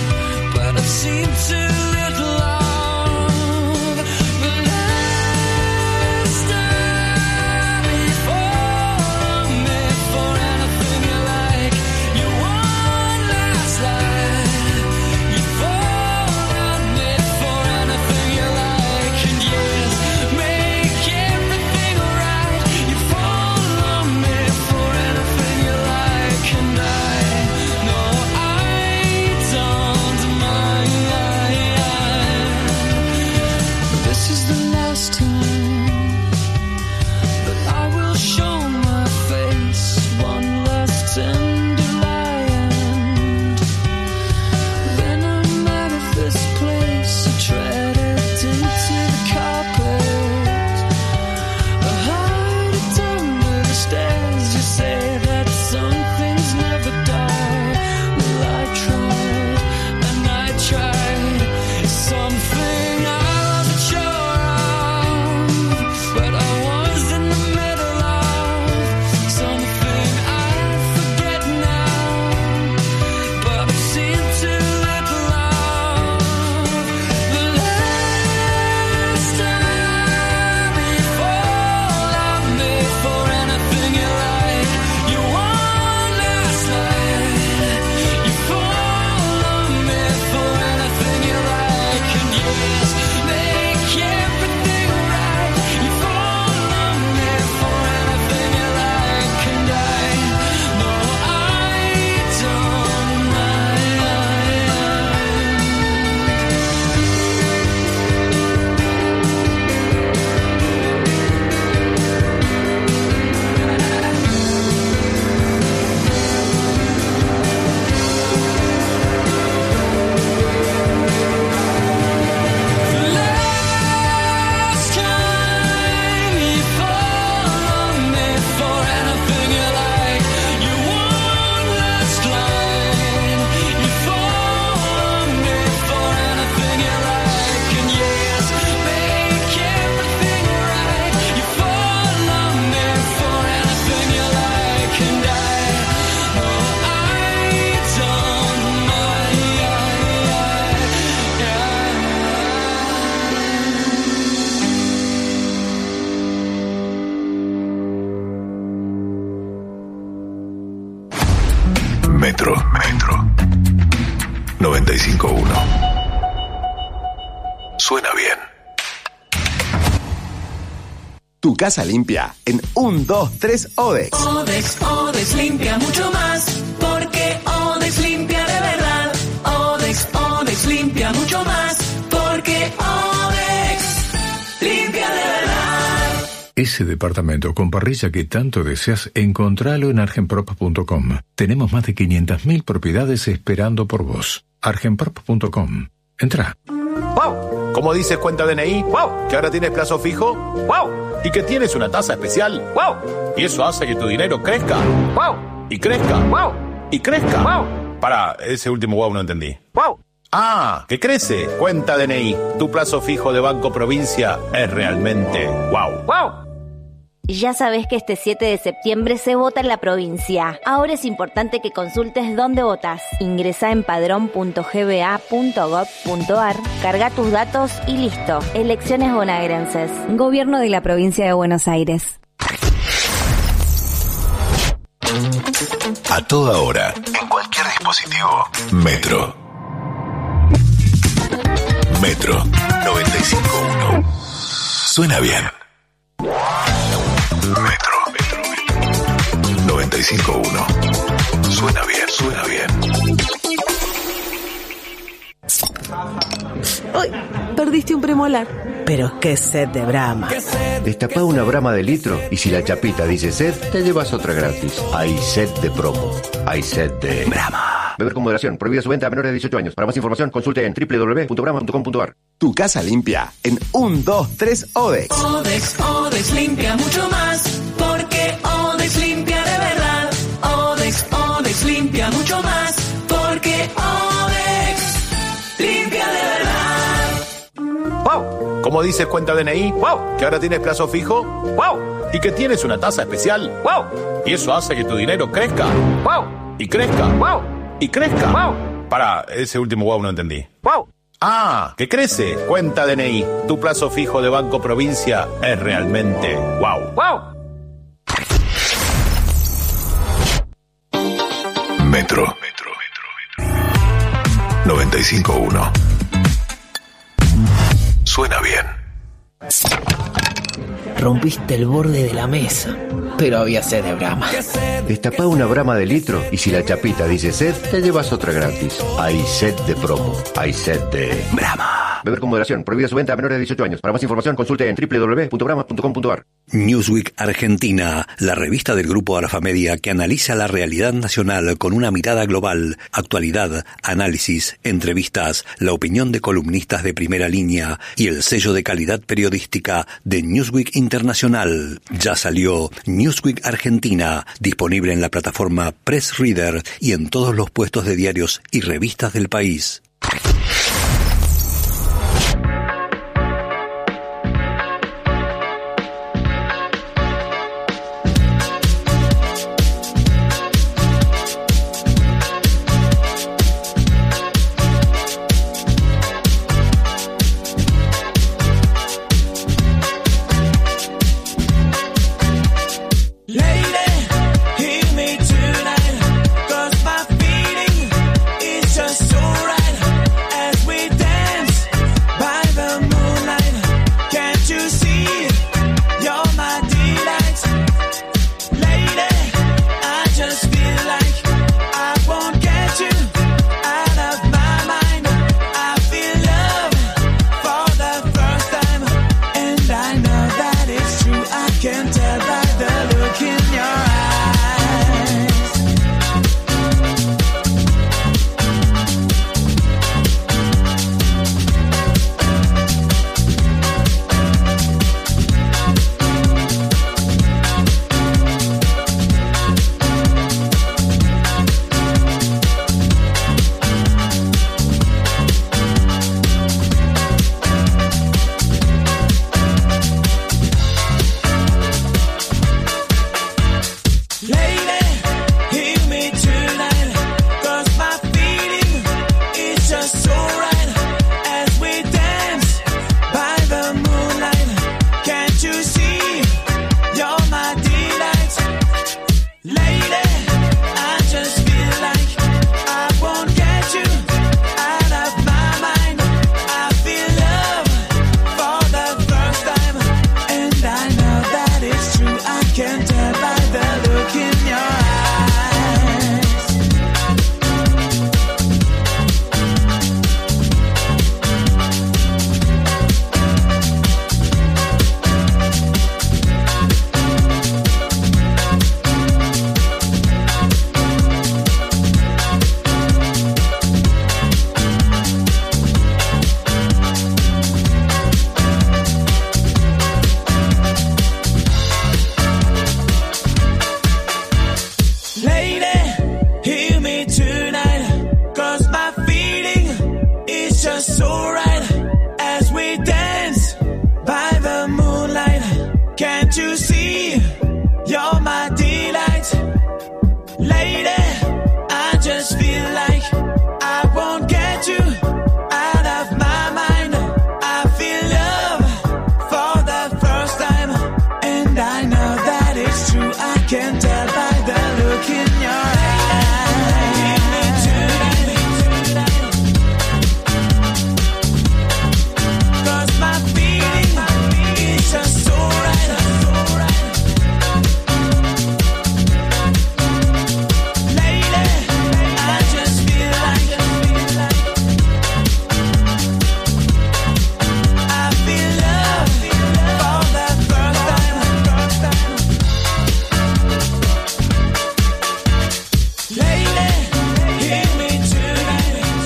[SPEAKER 7] Seem too little love, but I
[SPEAKER 1] Metro. Metro. noventa y cinco punto uno. Suena bien.
[SPEAKER 11] Tu casa limpia en uno, dos, tres Odex.
[SPEAKER 12] Odex, Odex limpia mucho más, porque Odex limpia de verdad. Odex, Odex limpia mucho más, porque Odex limpia de verdad.
[SPEAKER 20] Ese departamento con parrilla que tanto deseas, encontralo en argenprop punto com. Tenemos más de quinientas mil propiedades esperando por vos. argenprop punto com. Entra.
[SPEAKER 18] ¡Wow! Como dices cuenta D N I, ¡wow! Que ahora tienes plazo fijo, ¡wow! Y que tienes una tasa especial, ¡wow! Y eso hace que tu dinero crezca, ¡wow! Y crezca, ¡wow! Y crezca, ¡wow! Para, ese último wow no entendí. ¡Wow! Ah, que crece. Cuenta D N I. Tu plazo fijo de Banco Provincia es realmente wow. ¡Wow!
[SPEAKER 8] Ya sabés que este siete de septiembre se vota en la provincia. Ahora es importante que consultes dónde votás. Ingresá en padrón punto g b a punto gov punto a r, carga tus datos y listo. Elecciones bonaerenses.
[SPEAKER 14] Gobierno de la Provincia de Buenos Aires.
[SPEAKER 1] A toda hora, en cualquier dispositivo. Metro. Metro noventa y cinco punto uno. Suena bien. Metro, Metro, Metro. noventa y cinco punto uno. Suena bien, suena bien.
[SPEAKER 9] ¡Uy! Perdiste un premolar. Pero qué sed de Brahma.
[SPEAKER 3] Destapá una Brahma de litro y si la chapita dice sed, te llevas otra gratis. Hay sed de promo. Hay sed de Brahma. Beber con moderación. Prohibida su venta a menores de dieciocho años. Para más información, consulte en doble u doble u doble u punto brahma punto com punto a r.
[SPEAKER 11] Tu casa limpia en uno, dos, tres Odex.
[SPEAKER 12] Odex, Odex limpia mucho más, porque Odex limpia de verdad. Odex, Odex limpia mucho más, porque Odex limpia de verdad.
[SPEAKER 18] ¡Wow! Como dices cuenta D N I, ¡wow! Que ahora tienes plazo fijo, ¡wow! Y que tienes una tasa especial, ¡wow! Y eso hace que tu dinero crezca, ¡wow! Y crezca, ¡wow! Y crezca, ¡wow! Para, ese último wow no entendí. ¡Wow! Ah, que crece. Cuenta D N I. Tu plazo fijo de Banco Provincia es realmente wow. ¡Wow!
[SPEAKER 1] Metro. Metro, Metro, Metro. noventa y cinco punto uno. Suena bien.
[SPEAKER 10] Rompiste el borde de la mesa, pero había sed de Brahma.
[SPEAKER 3] Destapá una Brahma de litro y si la chapita dice sed, te llevas otra gratis. Hay sed de promo. Hay sed de Brahma. Beber con moderación. Prohibida su venta a menores de dieciocho años. Para más información, consulte en doble u doble u doble u punto brahma punto com punto a r.
[SPEAKER 15] Newsweek Argentina, la revista del Grupo Alfa Media que analiza la realidad nacional con una mirada global, actualidad, análisis, entrevistas, la opinión de columnistas de primera línea y el sello de calidad periodística de Newsweek Internacional. Ya salió Newsweek Argentina, disponible en la plataforma Press Reader y en todos los puestos de diarios y revistas del país.
[SPEAKER 12] Hear me tonight, 'cause my feeling is just so right. just feel like I won't get you out of my mind. I feel love for the first time, and I know that it's true. I can tell by the look in your eyes. Give me tonight, 'cause my feeling is just so right, so right. Lately, I just feel like I feel love for the first time. Lately, hear me tonight.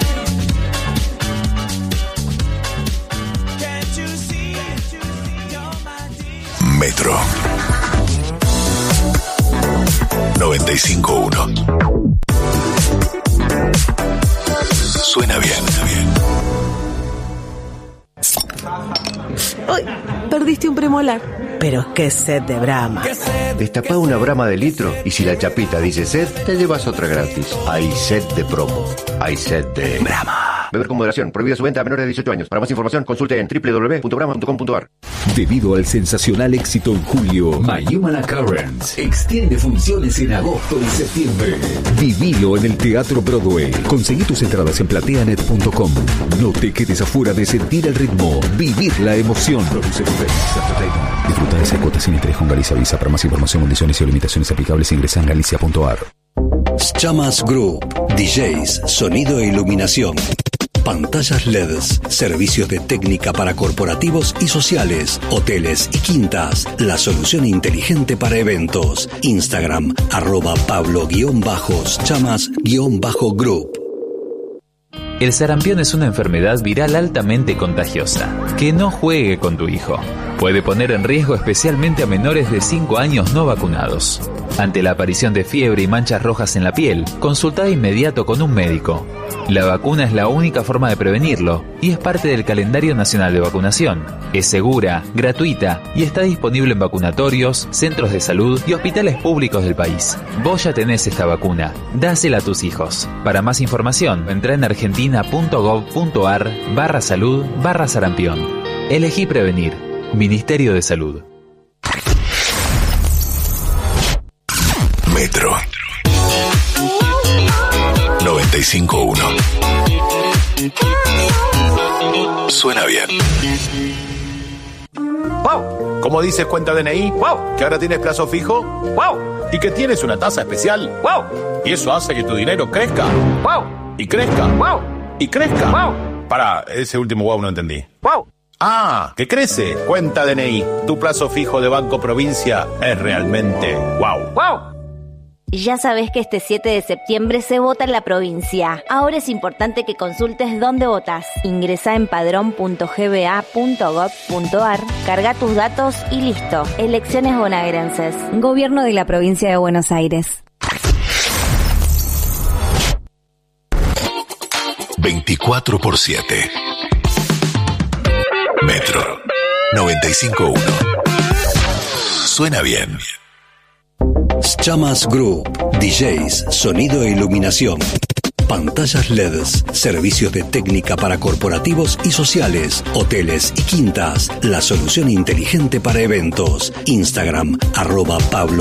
[SPEAKER 12] Can't you see? You're my dear.
[SPEAKER 1] Metro noventa y cinco punto uno. Suena bien.
[SPEAKER 9] ¡Ay! Perdiste un premolar. Pero qué sed de Brahma.
[SPEAKER 3] Destapá una Brahma de litro y si la chapita dice sed, te llevas otra gratis. Hay sed de promo. Hay sed de Brahma. Beber con moderación. Prohibida su venta a menores de dieciocho años. Para más información, consulte en doble u doble u doble u punto brahma punto com punto a r.
[SPEAKER 4] Debido al sensacional éxito en julio, My Human Occurrence extiende funciones en agosto y septiembre. Vivilo en el Teatro Broadway. Conseguí tus entradas en plateanet punto com. No te quedes afuera de sentir el ritmo, vivir la emoción. Disfruta de esa cuota sin interés con Galicia Visa. Para más información, condiciones y limitaciones aplicables, ingresa en galicia punto a r.
[SPEAKER 15] Chamas Group, D Js, sonido e iluminación. Pantallas L E Ds, servicios de técnica para corporativos y sociales, hoteles y quintas, la solución inteligente para eventos. Instagram, arroba Pablo-Chamas-Group.
[SPEAKER 16] El sarampión es una enfermedad viral altamente contagiosa. Que no juegue con tu hijo. Puede poner en riesgo especialmente a menores de cinco años no vacunados. Ante la aparición de fiebre y manchas rojas en la piel, consulta de inmediato con un médico. La vacuna es la única forma de prevenirlo y es parte del calendario nacional de vacunación. Es segura, gratuita y está disponible en vacunatorios, centros de salud y hospitales públicos del país. Vos ya tenés esta vacuna, dásela a tus hijos. Para más información, entra en argentina punto gov punto a r barra salud barra sarampión. Elegí prevenir. Ministerio de Salud.
[SPEAKER 1] Metro noventa y cinco punto uno. Suena bien.
[SPEAKER 18] ¡Wow! ¿Cómo dices cuenta D N I? ¡Wow! ¿Que ahora tienes plazo fijo? ¡Wow! ¿Y que tienes una tasa especial? ¡Wow! Y eso hace que tu dinero crezca. ¡Wow! Y crezca. ¡Wow! Y crezca. ¡Wow! Para, ese último wow no entendí. ¡Wow! Ah, que crece. Cuenta D N I. Tu plazo fijo de Banco Provincia es realmente wow. ¡Wow!
[SPEAKER 8] Ya sabés que este siete de septiembre se vota en la provincia. Ahora es importante que consultes dónde votás. Ingresá en padrón punto g b a punto gov punto a r, carga tus datos y listo. Elecciones bonaerenses.
[SPEAKER 14] Gobierno de la Provincia de Buenos Aires.
[SPEAKER 1] veinticuatro por siete. Metro noventa y cinco punto uno. Suena bien.
[SPEAKER 15] Chamas Group, D Js, sonido e iluminación. Pantallas L E Ds, servicios de técnica para corporativos y sociales, hoteles y quintas, la solución inteligente para eventos. Instagram, arroba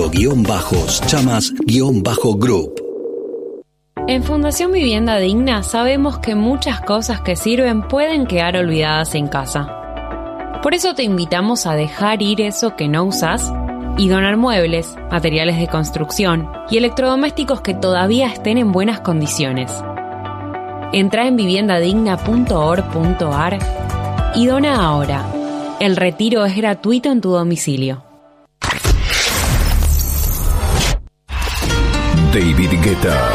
[SPEAKER 15] Pablo-Chamas-Group.
[SPEAKER 23] En Fundación Vivienda Digna sabemos que muchas cosas que sirven pueden quedar olvidadas en casa. Por eso te invitamos a dejar ir eso que no usás y donar muebles, materiales de construcción y electrodomésticos que todavía estén en buenas condiciones. Entrá en vivienda digna punto org punto a r y dona ahora. El retiro es gratuito en tu domicilio.
[SPEAKER 4] David Guetta.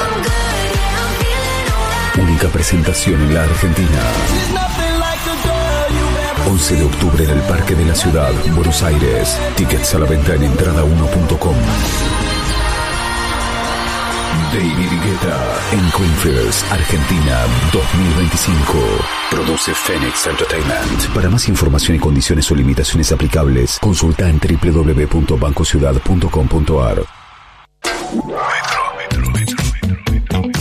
[SPEAKER 4] Única presentación en la Argentina. once de octubre en el Parque de la Ciudad, Buenos Aires. Tickets a la venta en entrada uno punto com. David Guetta en Greenfields, Argentina, dos mil veinticinco. Produce Phoenix Entertainment. Para más información y condiciones o limitaciones aplicables, consulta en doble u doble u doble u punto banco ciudad punto com punto a r.
[SPEAKER 1] Metro, metro, metro, metro, metro.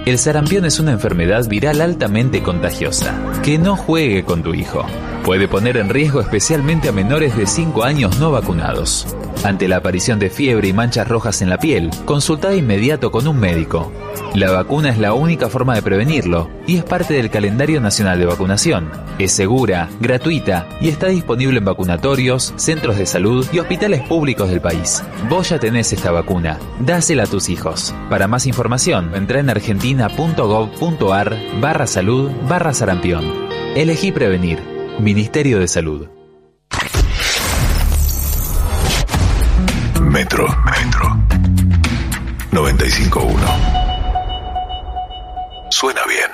[SPEAKER 16] El sarampión es una enfermedad viral altamente contagiosa. Que no juegue con tu hijo. Puede poner en riesgo especialmente a menores de cinco años no vacunados. Ante la aparición de fiebre y manchas rojas en la piel, consulta de inmediato con un médico. La vacuna es la única forma de prevenirlo y es parte del calendario nacional de vacunación. Es segura, gratuita y está disponible en vacunatorios, centros de salud y hospitales públicos del país. Vos ya tenés esta vacuna. Dásela a tus hijos. Para más información, entra en argentina.gov.ar barra salud barra sarampión. Elegí prevenir. Ministerio de Salud.
[SPEAKER 1] Metro, Metro. noventa y cinco punto uno. Suena bien.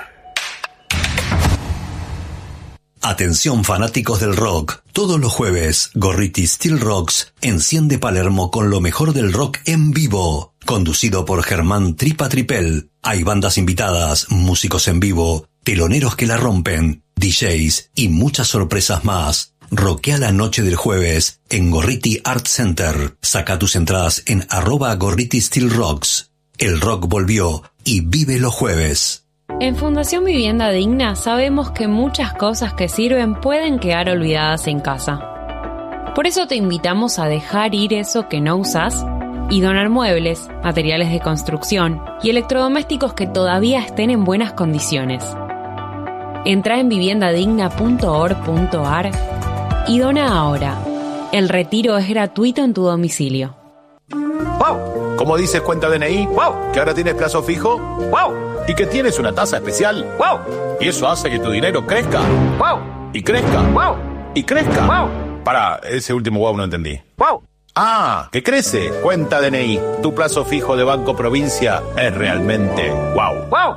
[SPEAKER 15] Atención fanáticos del rock. Todos los jueves, Gorriti Steel Rocks enciende Palermo con lo mejor del rock en vivo. Conducido por Germán Tripa Tripel. Hay bandas invitadas, músicos en vivo, teloneros que la rompen, D Js y muchas sorpresas más. Roquea la noche del jueves en Gorriti Art Center. Saca tus entradas en arroba Gorriti Steel Rocks. El rock volvió y vive los jueves.
[SPEAKER 23] En Fundación Vivienda Digna sabemos que muchas cosas que sirven pueden quedar olvidadas en casa. Por eso te invitamos a dejar ir eso que no usás y donar muebles, materiales de construcción y electrodomésticos que todavía estén en buenas condiciones. Entra en vivienda digna punto org punto ar y dona ahora. El retiro es gratuito en tu domicilio.
[SPEAKER 18] ¡Wow! Como dices cuenta D N I, ¡wow! Que ahora tienes plazo fijo, ¡wow! Y que tienes una tasa especial, ¡wow! Y eso hace que tu dinero crezca, ¡wow! Y crezca, ¡wow! Y crezca, ¡wow! Para, ese último wow no entendí. ¡Wow! Ah, que crece. Cuenta D N I. Tu plazo fijo de Banco Provincia es realmente wow. ¡Wow!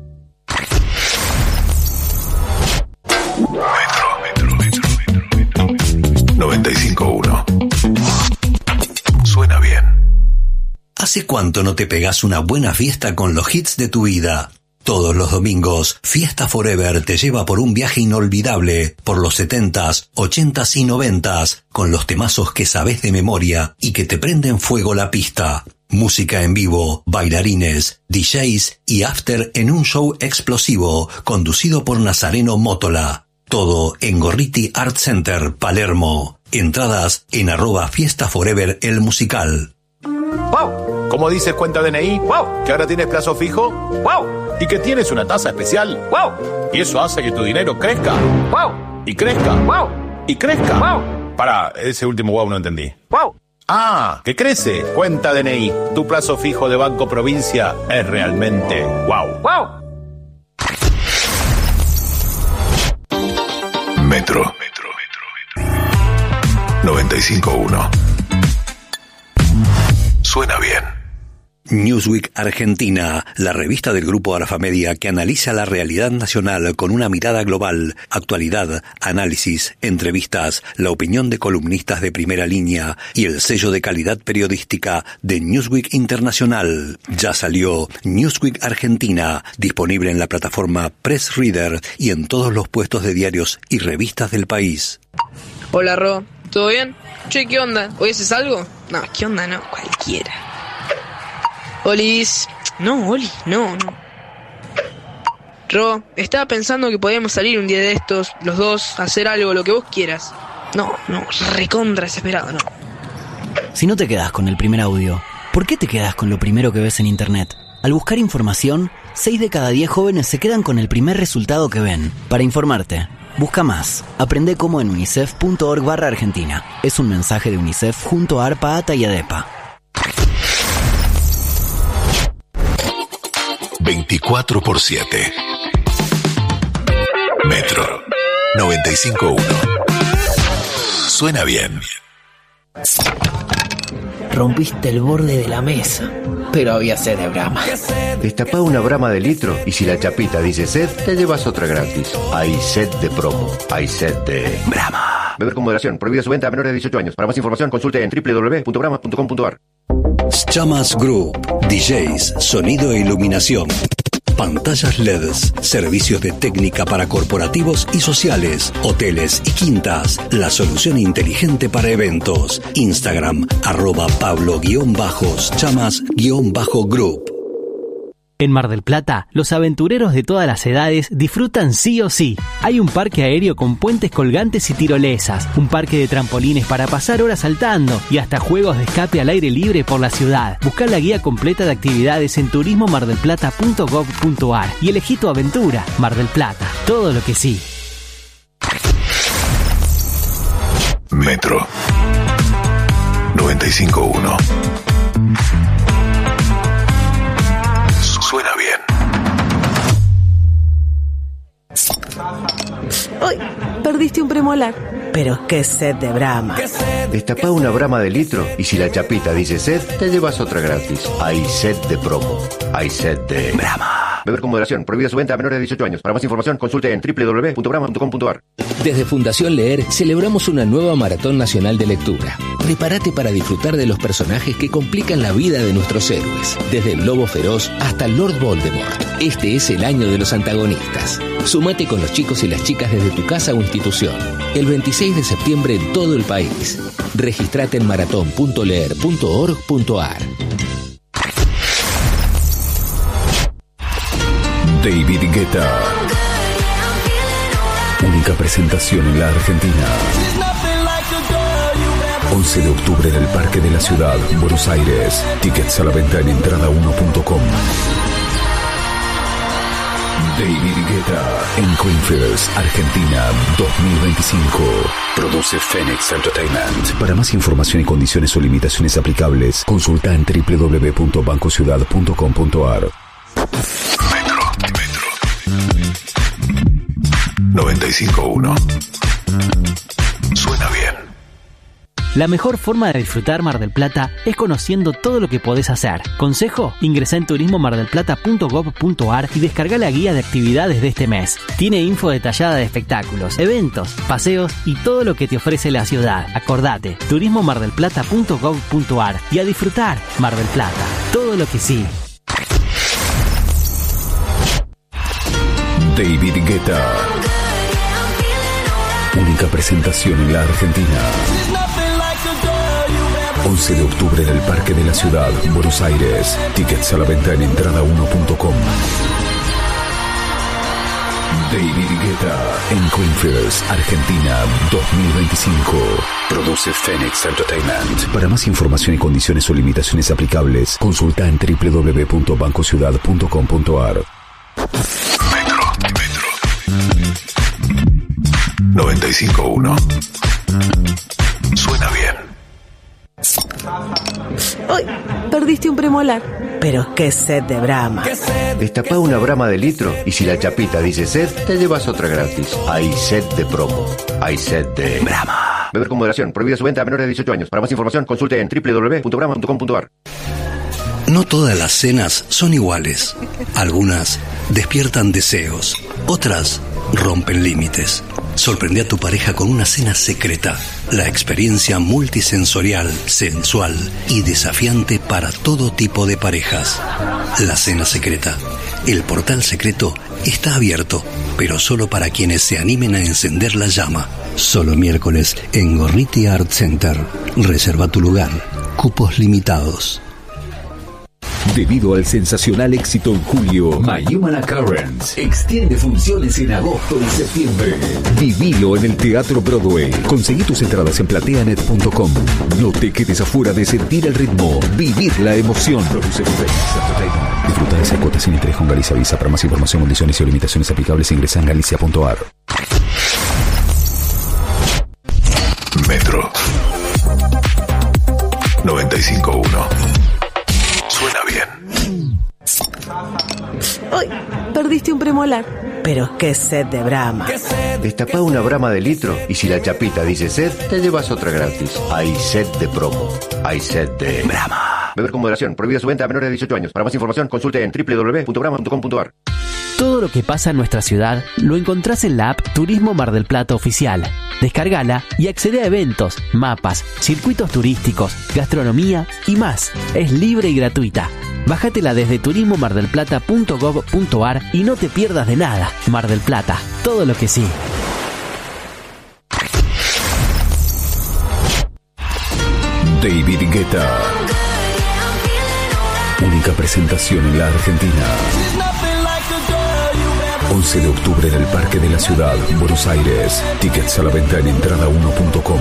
[SPEAKER 1] Metro, metro, metro, metro, metro. noventa y cinco punto uno. Suena bien.
[SPEAKER 15] ¿Hace cuánto no te pegás una buena fiesta con los hits de tu vida? Todos los domingos, Fiesta Forever te lleva por un viaje inolvidable por los setentas, ochentas y noventas, con los temazos que sabes de memoria y que te prenden fuego la pista. Música en vivo, bailarines, D Js y after en un show explosivo, conducido por Nazareno Mótola. Todo en Gorriti Art Center, Palermo. Entradas en arroba Fiesta Forever el musical.
[SPEAKER 18] ¡Wow! Como dices cuenta D N I, ¡wow! Que ahora tienes plazo fijo, ¡wow! Y que tienes una tasa especial, ¡wow! Y eso hace que tu dinero crezca, ¡wow! Y crezca, ¡wow! Y crezca, ¡wow! Para, ese último wow no entendí. ¡Wow! Ah, que crece. Cuenta D N I. Tu plazo fijo de Banco Provincia es realmente wow. ¡Wow!
[SPEAKER 1] Metro, Metro, Metro, Metro. noventa y cinco punto uno. Suena bien.
[SPEAKER 15] Newsweek Argentina, la revista del Grupo Alfamedia que analiza la realidad nacional con una mirada global, actualidad, análisis, entrevistas, la opinión de columnistas de primera línea y el sello de calidad periodística de Newsweek Internacional. Ya salió Newsweek Argentina, disponible en la plataforma Press Reader y en todos los puestos de diarios y revistas del país.
[SPEAKER 2] Hola, Ro, ¿todo bien? Che, ¿qué onda? ¿Hoy haces algo? No, ¿qué onda? No, cualquiera. Olis. No, Oli, no, no. Ro, estaba pensando que podíamos salir un día de estos, los dos, a hacer algo, lo que vos quieras. No, no, recontra desesperado, no.
[SPEAKER 5] Si no te quedás con el primer audio, ¿por qué te quedás con lo primero que ves en internet? Al buscar información, seis de cada diez jóvenes se quedan con el primer resultado que ven. Para informarte, busca más. Aprende cómo en unicef punto org barra Argentina. Es un mensaje de UNICEF junto a ARPA, ATA y ADEPA.
[SPEAKER 1] veinticuatro por siete. Metro noventa y cinco punto uno. Suena bien.
[SPEAKER 10] Rompiste el borde de la mesa, pero había sed de Brahma.
[SPEAKER 3] Destapá una Brahma de litro y si la chapita dice sed, te llevas otra gratis. Hay sed de promo, hay sed de Brahma. Beber con moderación, prohibida su venta a menores de dieciocho años. Para más información consulte en doble u doble u doble u punto brahma punto com punto ar.
[SPEAKER 15] Chamas Group, D Js, sonido e iluminación, pantallas L E Ds, servicios de técnica para corporativos y sociales, hoteles y quintas, la solución inteligente para eventos. Instagram, arroba Pablo guión bajos, chamas guión bajo group.
[SPEAKER 17] En Mar del Plata, los aventureros de todas las edades disfrutan sí o sí. Hay un parque aéreo con puentes colgantes y tirolesas, un parque de trampolines para pasar horas saltando y hasta juegos de escape al aire libre por la ciudad. Busca la guía completa de actividades en turismo mar del plata punto gov punto ar y elegí tu aventura. Mar del Plata, todo lo que sí.
[SPEAKER 1] Metro noventa y cinco punto uno. Suena bien.
[SPEAKER 9] ¡Uy! Perdiste un premolar. Pero qué sed de Brahma.
[SPEAKER 3] Destapá una Brahma de litro y si la chapita dice sed, te llevas otra gratis. Hay sed de promo. Hay sed de Brahma. Beber con moderación. Prohibida su venta a menores de dieciocho años. Para más información, consulte en doble u doble u doble u punto brahma punto com punto ar.
[SPEAKER 13] Desde Fundación Leer celebramos una nueva Maratón Nacional de Lectura. Prepárate para disfrutar de los personajes que complican la vida de nuestros héroes, desde el Lobo Feroz hasta Lord Voldemort. Este es el año de los antagonistas. Sumate con los chicos y las chicas desde tu casa o institución. El veintiséis de septiembre en todo el país. Registrate en maratón punto leer punto org punto ar.
[SPEAKER 4] David Guetta. Única presentación en la Argentina. once de octubre en el Parque de la Ciudad, Buenos Aires. Tickets a la venta en entrada uno punto com. David Guetta en Greenfields, Argentina, dos mil veinticinco. Produce Phoenix Entertainment. Para más información y condiciones o limitaciones aplicables, consulta en doble u doble u doble u punto banco ciudad punto com punto ar.
[SPEAKER 1] noventa y cinco punto uno. Suena bien.
[SPEAKER 17] La mejor forma de disfrutar Mar del Plata es conociendo todo lo que podés hacer. ¿Consejo? Ingresá en turismo mar del plata punto gov punto ar y descarga la guía de actividades de este mes. Tiene info detallada de espectáculos, eventos, paseos y todo lo que te ofrece la ciudad. Acordate, turismo mar del plata punto gov punto ar y a disfrutar Mar del Plata. Todo lo que sí.
[SPEAKER 4] David Guetta. Única presentación en la Argentina. once de octubre en el Parque de la Ciudad, Buenos Aires. Tickets a la venta en entrada uno punto com. David Guetta en Greenfields, Argentina, dos mil veinticinco. Produce Phoenix Entertainment. Para más información y condiciones o limitaciones aplicables, consulta en doble u doble u doble u punto banco ciudad punto com punto ar.
[SPEAKER 1] noventa y cinco punto uno. Suena bien.
[SPEAKER 9] ¡Uy! Perdiste un premolar. Pero qué sed de Brahma.
[SPEAKER 3] Destapá una Brahma de litro y si la chapita dice sed, te llevas otra gratis. Hay sed de promo. Hay sed de Brahma. Beber con moderación. Prohibida su venta a menores de dieciocho años. Para más información, consulte en doble u doble u doble u punto brahma punto com punto ar.
[SPEAKER 15] No todas las cenas son iguales. Algunas despiertan deseos, otras rompen límites. Sorprende a tu pareja con una cena secreta, la experiencia multisensorial, sensual y desafiante para todo tipo de parejas. La cena secreta. El portal secreto está abierto, pero solo para quienes se animen a encender la llama. Solo miércoles en Gorriti Art Center. Reserva tu lugar. Cupos limitados.
[SPEAKER 4] Debido al sensacional éxito en julio, My Human Occurrence extiende funciones en agosto y septiembre. Vivilo en el Teatro Broadway. Conseguí tus entradas en platea net punto com. No te quedes afuera de sentir el ritmo, vivir la emoción. Disfruta de seis cuotas sin interés con Galicia Visa. Para más información, condiciones y limitaciones aplicables, ingresa en galicia punto ar.
[SPEAKER 1] Metro noventa y cinco punto uno. Suena bien.
[SPEAKER 9] ¡Uy! Perdiste un premolar. Pero qué sed de Brahma.
[SPEAKER 3] Destapá una Brahma de litro y si la chapita dice sed, te llevas otra gratis. Hay sed de promo. Hay sed de Brahma. Beber con moderación. Prohibida su venta a menores de dieciocho años. Para más información, consulte en doble u doble u doble u punto brahma punto com punto ar.
[SPEAKER 17] Todo lo que pasa en nuestra ciudad lo encontrás en la app Turismo Mar del Plata Oficial. Descárgala y accede a eventos, mapas, circuitos turísticos, gastronomía y más. Es libre y gratuita. Bájatela desde turismo mar del plata punto gov punto ar y no te pierdas de nada. Mar del Plata, todo lo que sí.
[SPEAKER 4] David Guetta. Única presentación en la Argentina. once de octubre en el Parque de la Ciudad, Buenos Aires. Tickets a la venta en entrada uno punto com.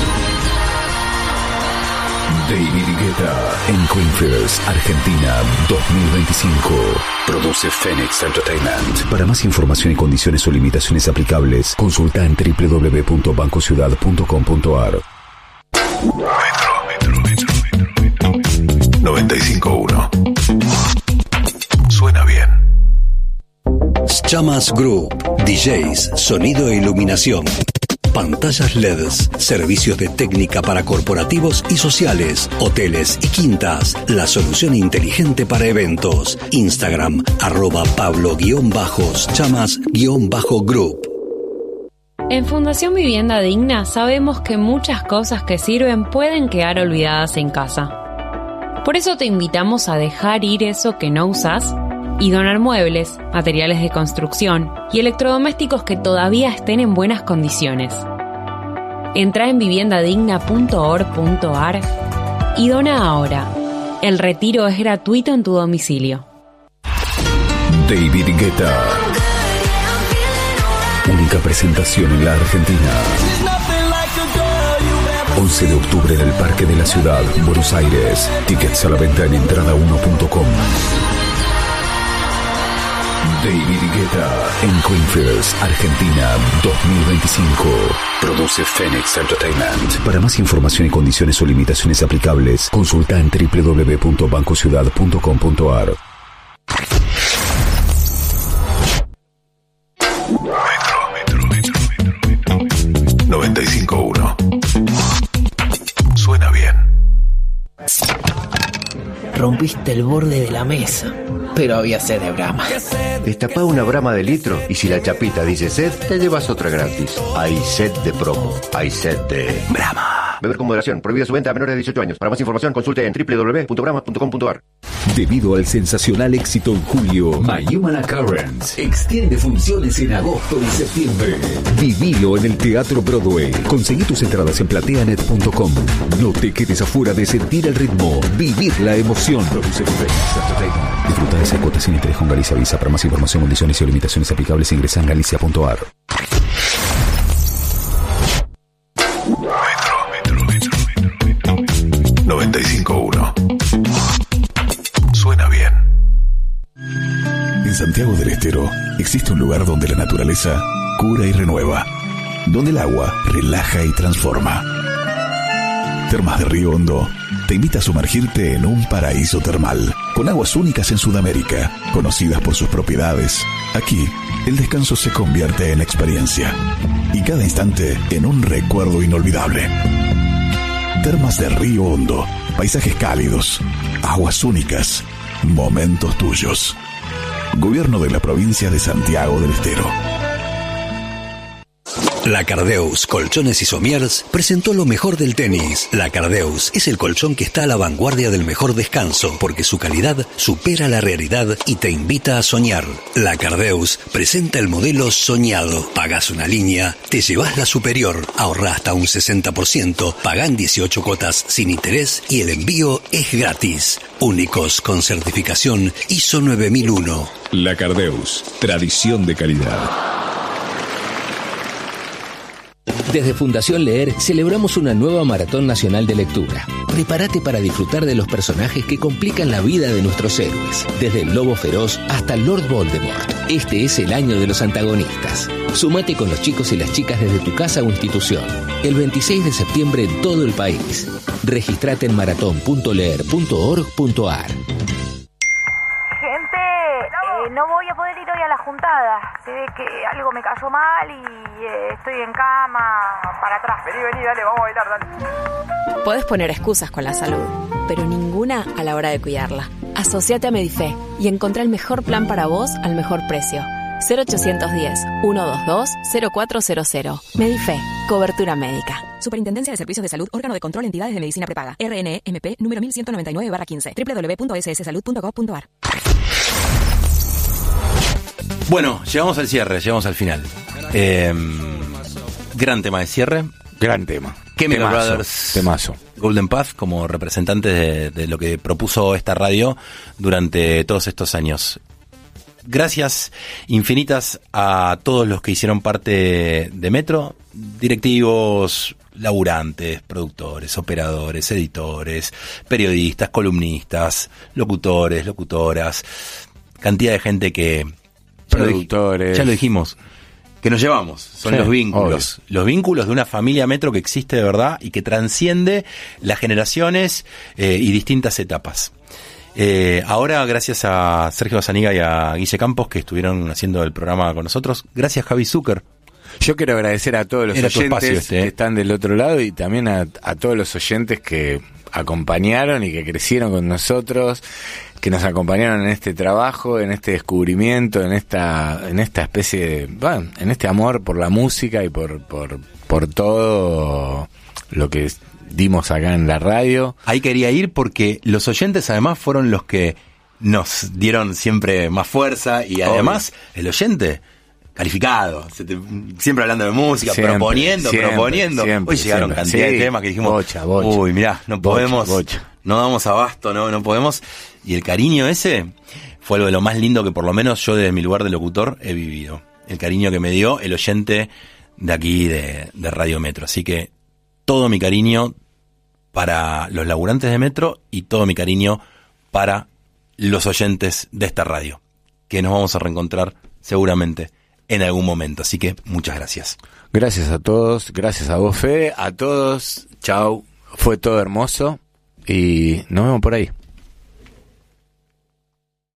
[SPEAKER 4] David Guetta en Greenfields, Argentina, dos mil veinticinco. Produce Phoenix Entertainment. Para más información y condiciones o limitaciones aplicables, consulta en doble u doble u doble u punto banco ciudad punto com punto a r.
[SPEAKER 1] Metro, metro, metro, metro. noventa y cinco punto uno. Suena bien.
[SPEAKER 15] Chamas Group, D Js, sonido e iluminación. Pantallas L E Ds, servicios de técnica para corporativos y sociales, hoteles y quintas, la solución inteligente para eventos. Instagram, arroba Pablo-Chamas-Group.
[SPEAKER 23] En Fundación Vivienda Digna sabemos que muchas cosas que sirven pueden quedar olvidadas en casa. Por eso te invitamos a dejar ir eso que no usas y donar muebles, materiales de construcción y electrodomésticos que todavía estén en buenas condiciones. Entra en vivienda digna punto org punto a r y dona ahora. El retiro es gratuito en tu domicilio.
[SPEAKER 4] David Guetta. Única presentación en la Argentina. once de octubre en el Parque de la Ciudad, Buenos Aires. Tickets a la venta en entrada uno punto com. David Guetta en Greenfields, Argentina, dos mil veinticinco. Produce Phoenix Entertainment. Para más información y condiciones o limitaciones aplicables, consulta en doble u doble u doble u punto banco ciudad punto com punto a r.
[SPEAKER 1] Metro, metro, metro, metro, metro. noventa y cinco punto uno. Suena bien.
[SPEAKER 10] Rompiste el borde de la mesa, pero había sed de Brahma.
[SPEAKER 3] Destapá una Brahma de litro y si la chapita dice sed, te llevas otra gratis. Hay sed de promo, hay sed de Brahma. Beber con moderación, prohibida su venta a menores de dieciocho años. Para más información consulte en doble u doble u doble u punto brahma punto com punto a r.
[SPEAKER 4] Debido al sensacional éxito en julio, My Human Occurrence extiende funciones en agosto y septiembre. Vivilo en el Teatro Broadway. Conseguí tus entradas en plateanet punto com. No te quedes afuera de sentir el ritmo, vivir la emoción. Disfruta de ese cuota sin interés con Galicia Visa. Para más información, condiciones y limitaciones aplicables, ingresa en galicia punto a r.
[SPEAKER 1] noventa y cinco punto uno. Suena bien. En Santiago del Estero existe un lugar donde la naturaleza cura y renueva, donde el agua relaja y transforma. Termas de Río Hondo te invita a sumergirte en un paraíso termal, con aguas únicas en Sudamérica, conocidas por sus propiedades. Aquí, el descanso se convierte en experiencia y cada instante en un recuerdo inolvidable. Termas de Río Hondo, paisajes cálidos, aguas únicas, momentos tuyos. Gobierno de la provincia de Santiago del Estero.
[SPEAKER 15] La Cardeus Colchones y Somiers presentó lo mejor del tenis. La Cardeus es el colchón que está a la vanguardia del mejor descanso, porque su calidad supera la realidad y te invita a soñar. La Cardeus presenta el modelo soñado. Pagás una línea, te llevas la superior, ahorrá hasta un sesenta por ciento, pagán dieciocho cuotas sin interés y el envío es gratis. Únicos con certificación I S O nueve mil uno.
[SPEAKER 4] La Cardeus, tradición de calidad.
[SPEAKER 13] Desde Fundación Leer celebramos una nueva maratón nacional de lectura. Prepárate para disfrutar de los personajes que complican la vida de nuestros héroes, desde el Lobo Feroz hasta Lord Voldemort. Este es el año de los antagonistas. Sumate con los chicos y las chicas desde tu casa o institución. El veintiséis de septiembre en todo el país. Registrate en maratón punto leer punto org punto a r.
[SPEAKER 6] No voy a poder ir hoy a la juntada. Se ve que algo me cayó mal y eh, estoy en cama, para atrás.
[SPEAKER 19] Vení, vení, dale, vamos a bailar, dale.
[SPEAKER 23] Podés poner excusas con la salud, pero ninguna a la hora de cuidarla. Asociate a Medife y encontrá el mejor plan para vos al mejor precio. cero ochocientos diez, ciento veintidós, cero cuatro cero cero. Medife, cobertura médica.
[SPEAKER 21] Superintendencia de Servicios de Salud, órgano de control entidades de medicina prepaga. R N E M P número mil ciento noventa y nueve barra quince. doble u doble u doble u punto s s salud punto gov punto a r.
[SPEAKER 24] Bueno, llegamos al cierre, llegamos al final. Eh, gran tema de cierre.
[SPEAKER 18] Gran tema.
[SPEAKER 24] Chemical
[SPEAKER 7] Temazo,
[SPEAKER 24] Brothers,
[SPEAKER 7] temazo.
[SPEAKER 24] Golden Path, como representantes de, de lo que propuso esta radio durante todos estos años. Gracias infinitas a todos los que hicieron parte de Metro, directivos, laburantes, productores, operadores, editores, periodistas, columnistas, locutores, locutoras, cantidad de gente que...
[SPEAKER 7] Productores.
[SPEAKER 24] Ya lo dijimos. Que nos llevamos, son
[SPEAKER 7] Sí,
[SPEAKER 24] los vínculos,
[SPEAKER 7] obvio.
[SPEAKER 24] los vínculos de una familia Metro que existe de verdad y que transciende las generaciones eh, y distintas etapas. Eh, ahora, gracias a Sergio Basaniga y a Guille Campos que estuvieron haciendo el programa con nosotros, gracias Javi Zucker.
[SPEAKER 7] Yo quiero agradecer a todos los
[SPEAKER 24] Era tu
[SPEAKER 7] oyentes
[SPEAKER 24] espacio este, ¿eh?
[SPEAKER 7] que están del otro lado y también a, a todos los oyentes que acompañaron y que crecieron con nosotros, que nos acompañaron en este trabajo, en este descubrimiento, en esta en esta especie de, bueno, en este amor por la música y por por por todo lo que dimos acá en la radio.
[SPEAKER 24] Ahí quería ir porque los oyentes además fueron los que nos dieron siempre más fuerza y además Obvio. el oyente calificado, se te, siempre hablando de música,
[SPEAKER 7] siempre,
[SPEAKER 24] proponiendo,
[SPEAKER 7] siempre,
[SPEAKER 24] proponiendo.
[SPEAKER 7] Siempre,
[SPEAKER 24] Hoy llegaron
[SPEAKER 7] siempre.
[SPEAKER 24] cantidad
[SPEAKER 7] sí.
[SPEAKER 24] de temas que dijimos,
[SPEAKER 7] bocha, bocha.
[SPEAKER 24] uy, mirá, no
[SPEAKER 7] bocha,
[SPEAKER 24] podemos,
[SPEAKER 7] bocha.
[SPEAKER 24] no damos abasto, no, no podemos. Y el cariño ese fue algo de lo más lindo que por lo menos yo desde mi lugar de locutor he vivido. El cariño que me dio el oyente de aquí de, de Radio Metro. Así que todo mi cariño para los laburantes de Metro y todo mi cariño para los oyentes de esta radio, que nos vamos a reencontrar seguramente en algún momento. Así que muchas gracias.
[SPEAKER 7] Gracias a todos, gracias a vos, Fede, a todos, chau, fue todo hermoso y nos vemos por ahí.